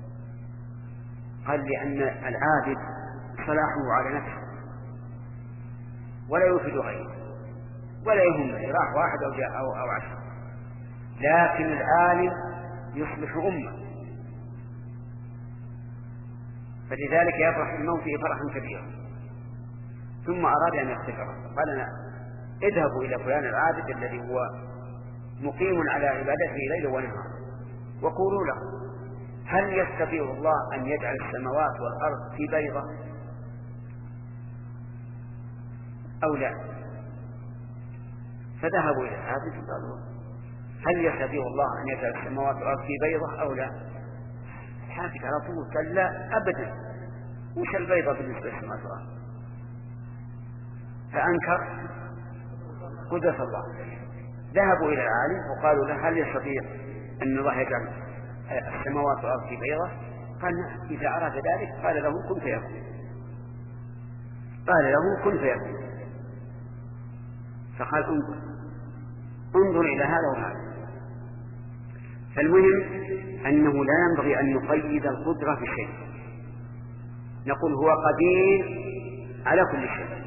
قال: لأن العابد صلاحه على نفسه ولا يفيد غيره ولا يهم راح واحد أو جاء أو, أو عشر، لكن العالم يصلح أمة، فلذلك يفرح بالموت فرحا كبيرا. ثم أراد أن يختبره، قال: أنا اذهبوا إلى فلان العابد الذي هو مقيم على عبادته ليلا ونهارا، وقولوا له: هل يستطيع الله أن يجعل السماوات والأرض في بيضة أو لا؟ فذهبوا إلى العابد وقالوا: هل يستطيع الله أن يجعل السماوات والأرض في بيضة أو لا؟ الحافظ على طول قال: لا أبدا، وش البيضة بالنسبة للسماوات والأرض؟ فأنكر قدرة الله. ذهبوا إلى العالم وقالوا له: هل يستطيع أن الله يجعل السماوات والأرض في بيضة؟ قال: نعم، إذا أراد ذلك قال له كن فيكون، قال له كن فيكون. فقال: انظر انظر إلى هذا وهذا. فالمهم أنه لا ينبغي أن نقيد القدرة في شيء، نقول هو قدير على كل شيء،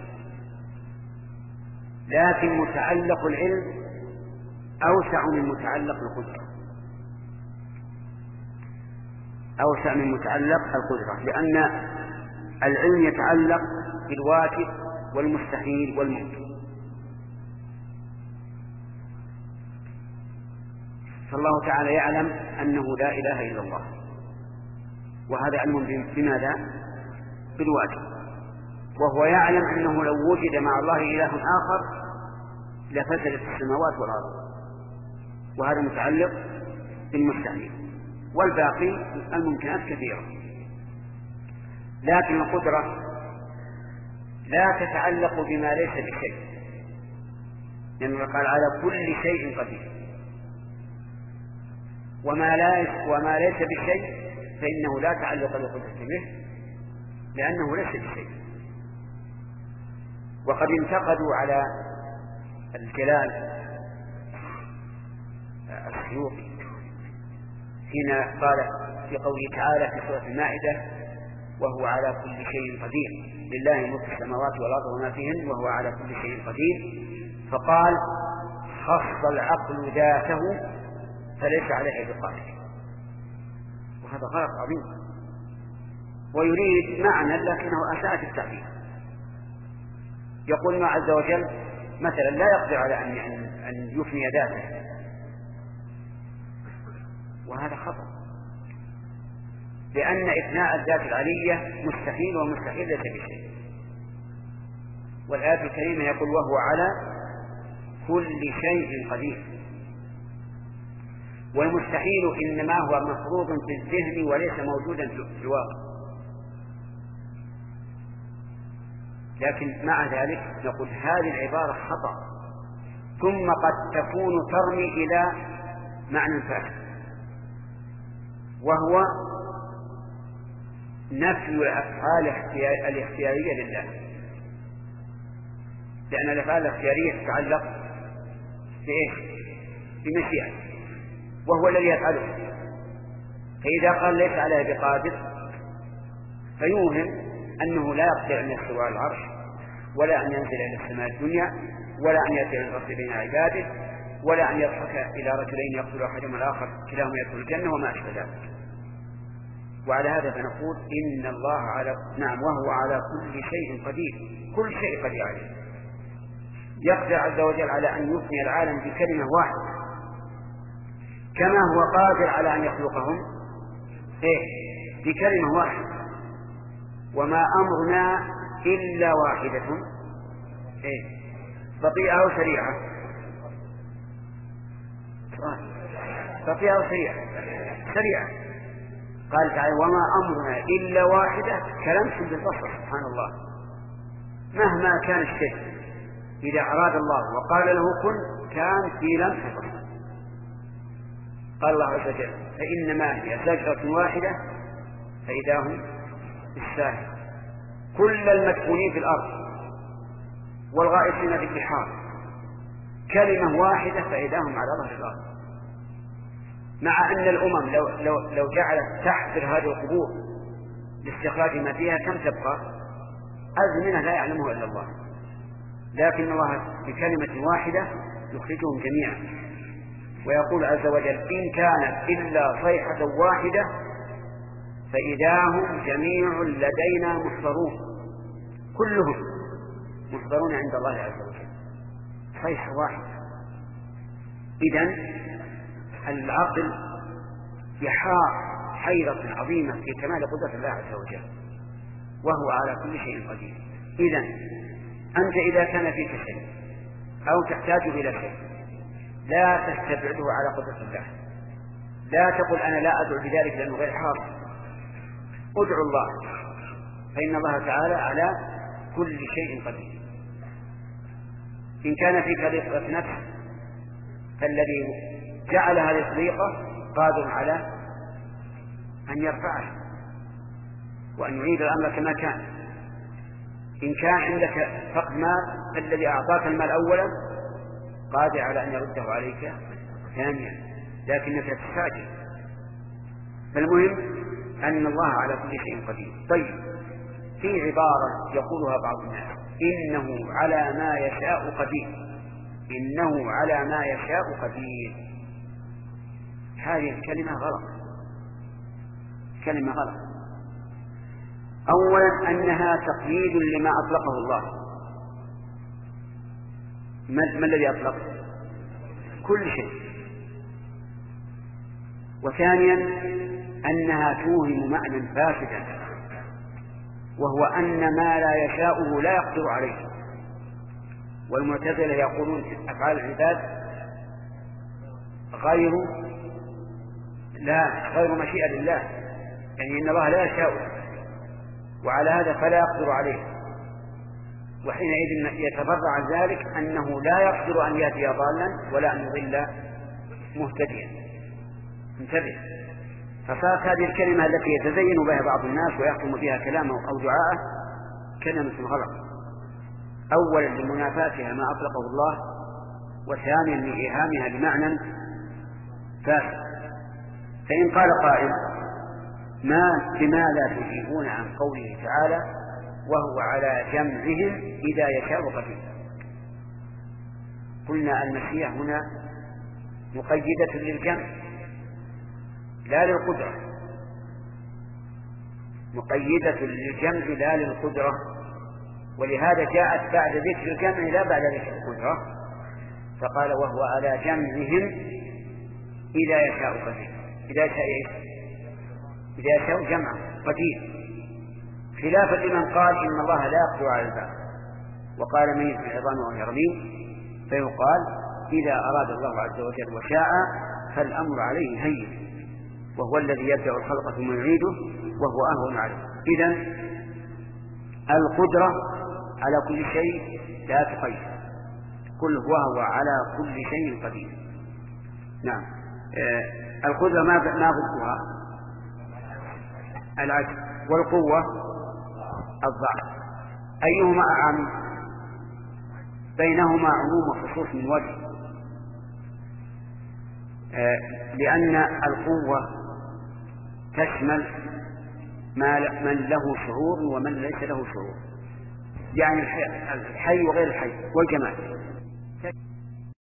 لكن متعلق العلم أوسع من متعلق القدرة، أوسع من متعلق القدرة، لأن العلم يتعلق بالواجب والمستحيل والممكن. فالله تعالى يعلم أنه لا إله إلا الله، وهذا علم بماذا؟ بالواجب. وهو يعلم أنه لو وجد مع الله إله آخر لفسدت السماوات والأرض، وهذا متعلق بالمستحيل، والباقي الممكنات كثيرة. لكن القدرة لا تتعلق بما ليس بشيء، لأنه قال: على كل شيء قدير. وما, لا وما ليس بشيء فإنه لا تعلق بقدرته به، لأنه ليس بشيء. وقد انتقدوا على الجلال السيوطي حين قال في قوله تعالى في سورة المائدة: وهو على كل شيء قدير، لله ملك السماوات والأرض وما فيهن وهو على كل شيء قدير. فقال: خص العقل ذاته فليس عليها بقادر. وهذا غلط عظيم، ويريد معنى لكنه أساء في التعبير. يقول الله عز وجل مثلا لا يقدر على أن أن يفني ذاته، وهذا خطأ، لأن إفناء الذات العلية مستحيل، ومستحيل ليس بشيء. والآية الكريمة يقول وهو على كل شيء قدير، والمستحيل إنما هو مفروض في الذهن وليس موجودا في الواقع. لكن مع ذلك نقول هذه العبارة خطأ، ثم قد تكون ترمي إلى معنى فاسد، وهو نفي الأفعال الاختيارية لله، لأن الأفعال الاختيارية تتعلق بإيش؟ بمشيئة، وهو الذي يفعله. فإذا قال ليس عليه بقادر فيوهم أنه لا يقدر أن يستوى على العرش، ولا أن ينزل إلى السماء الدنيا، ولا أن يأتي للرب بين عباده، ولا أن يضحك إلى رجلين يقتل أحدهما الآخر كلاهما يدخل الجنة وما أشبه ذلك. وعلى هذا فنقول إن الله على نعم وهو على كل شيء قدير، كل شيء قدير عليه. يقدر عز وجل على أن يفني العالم بكلمة واحدة، كما هو قادر على أن يخلقهم إيه بكلمة واحدة. وما أمرنا إلا واحدة إيه بطيئة أو سريعة؟ بطيئة أو سريعة؟ سريعة. قال تعالى وما أمرنا إلا واحدة كلمح بالبصر. سبحان الله، مهما كان الشيء إذا أراد الله وقال له كن كان في لمح البصر. قال الله عز وجل فإنما هي زجرة واحدة فإذا هم بالساهل. كل المدفونين في الأرض والغائصين في البحار كلمة واحدة فإذا هم على ظهر الأرض. مع أن الأمم لو, لو, لو جعلت تحفر هذه القبور لاستخراج ما فيها كم تبقى؟ أزمنة لا يعلمها إلا الله، لكن الله بكلمة واحدة يخرجهم جميعا. ويقول عز وجل إن كانت إلا صيحة واحدة فإذا هم جميع لدينا محضرون، كلهم محضرون عند الله عز وجل، صيحة واحدة. إذن العقل يحار حيرة عظيمة في كمال قدرة الله عز وجل، وهو على كل شيء قدير. إذن أنت إذا كان فيك شيء أو تحتاج إلى شيء لا تستبعده على قدرة الله، لا تقل أنا لا أدعو بذلك لأنه غير حاصل، ادعو الله، فإن الله تعالى على كل شيء قدير. إن كان فيك ضيقة نفس فالذي جعل هذه الضيقة قادر على أن يرفعها وأن يعيد الأمر كما كان. إن كان عندك فقد مال فالذي أعطاك المال أولا قادر على أن يرده عليك ثانيا، لكنك تستعجل. فالمهم أن الله على كل شيء قدير. طيب، في عبارة يقولها بعض الناس إنه على ما يشاء قدير، إنه على ما يشاء قدير. هذه الكلمة غلط، كلمة غلط. أولا أنها تقييد لما أطلقه الله. ما الذي أطلق؟ كل شيء. وثانيا أنها توهم معنى فاسدا، وهو أن ما لا يشاءه لا يقدر عليه. والمعتزلة يقولون أفعال العباد غير لا غير مشيئة لله، يعني إن الله لا يشاء، وعلى هذا فلا يقدر عليه. وحينئذ يتبرع عن ذلك أنه لا يقدر أن يأتي ضالا ولا أن يضل مهتديا. انتبه. فصارت هذه الكلمة التي يتزين بها بعض الناس ويحكم بها كلامه أو دعاءه كلمة غلط، أولا لمنافاتها ما أطلقه الله، وثانيا لإيهامها بمعنى فاسد. فإن قال قائل ما لماذا تجيبون عن قوله تعالى وهو على جمعهم إذا يشاء قدير؟ قلنا المشيئة هنا مقيدة للجمع لا للقدرة، مقيدة للجمع لا للقدرة، ولهذا جاءت بعد ذكر الجمع لا بعد ذكر القدرة، فقال وهو على جمعهم إذا يشاء قدير. إذا يشاء إيه؟ إذا يشاء جمع قدير، خلافا لمن قال إن الله لا يقدر على البعث وقال من يحيي العظام وهي رميم، فيقال إذا أراد الله عز وجل وشاء فالأمر عليه هين، وهو الذي يبدأ الخلق ثم يعيده وهو أهون عليه. إذن القدرة على كل شيء لا تقيد، كل وهو على كل شيء قدير. نعم. آه القدرة ما ما ضدها العجز، والقوة الضعف. أيهما أعم؟ بينهما عموم وخصوص من وجه، آه لأن القوة تشمل من له شعور ومن ليس له شعور، يعني الحي وغير الحي والجمال.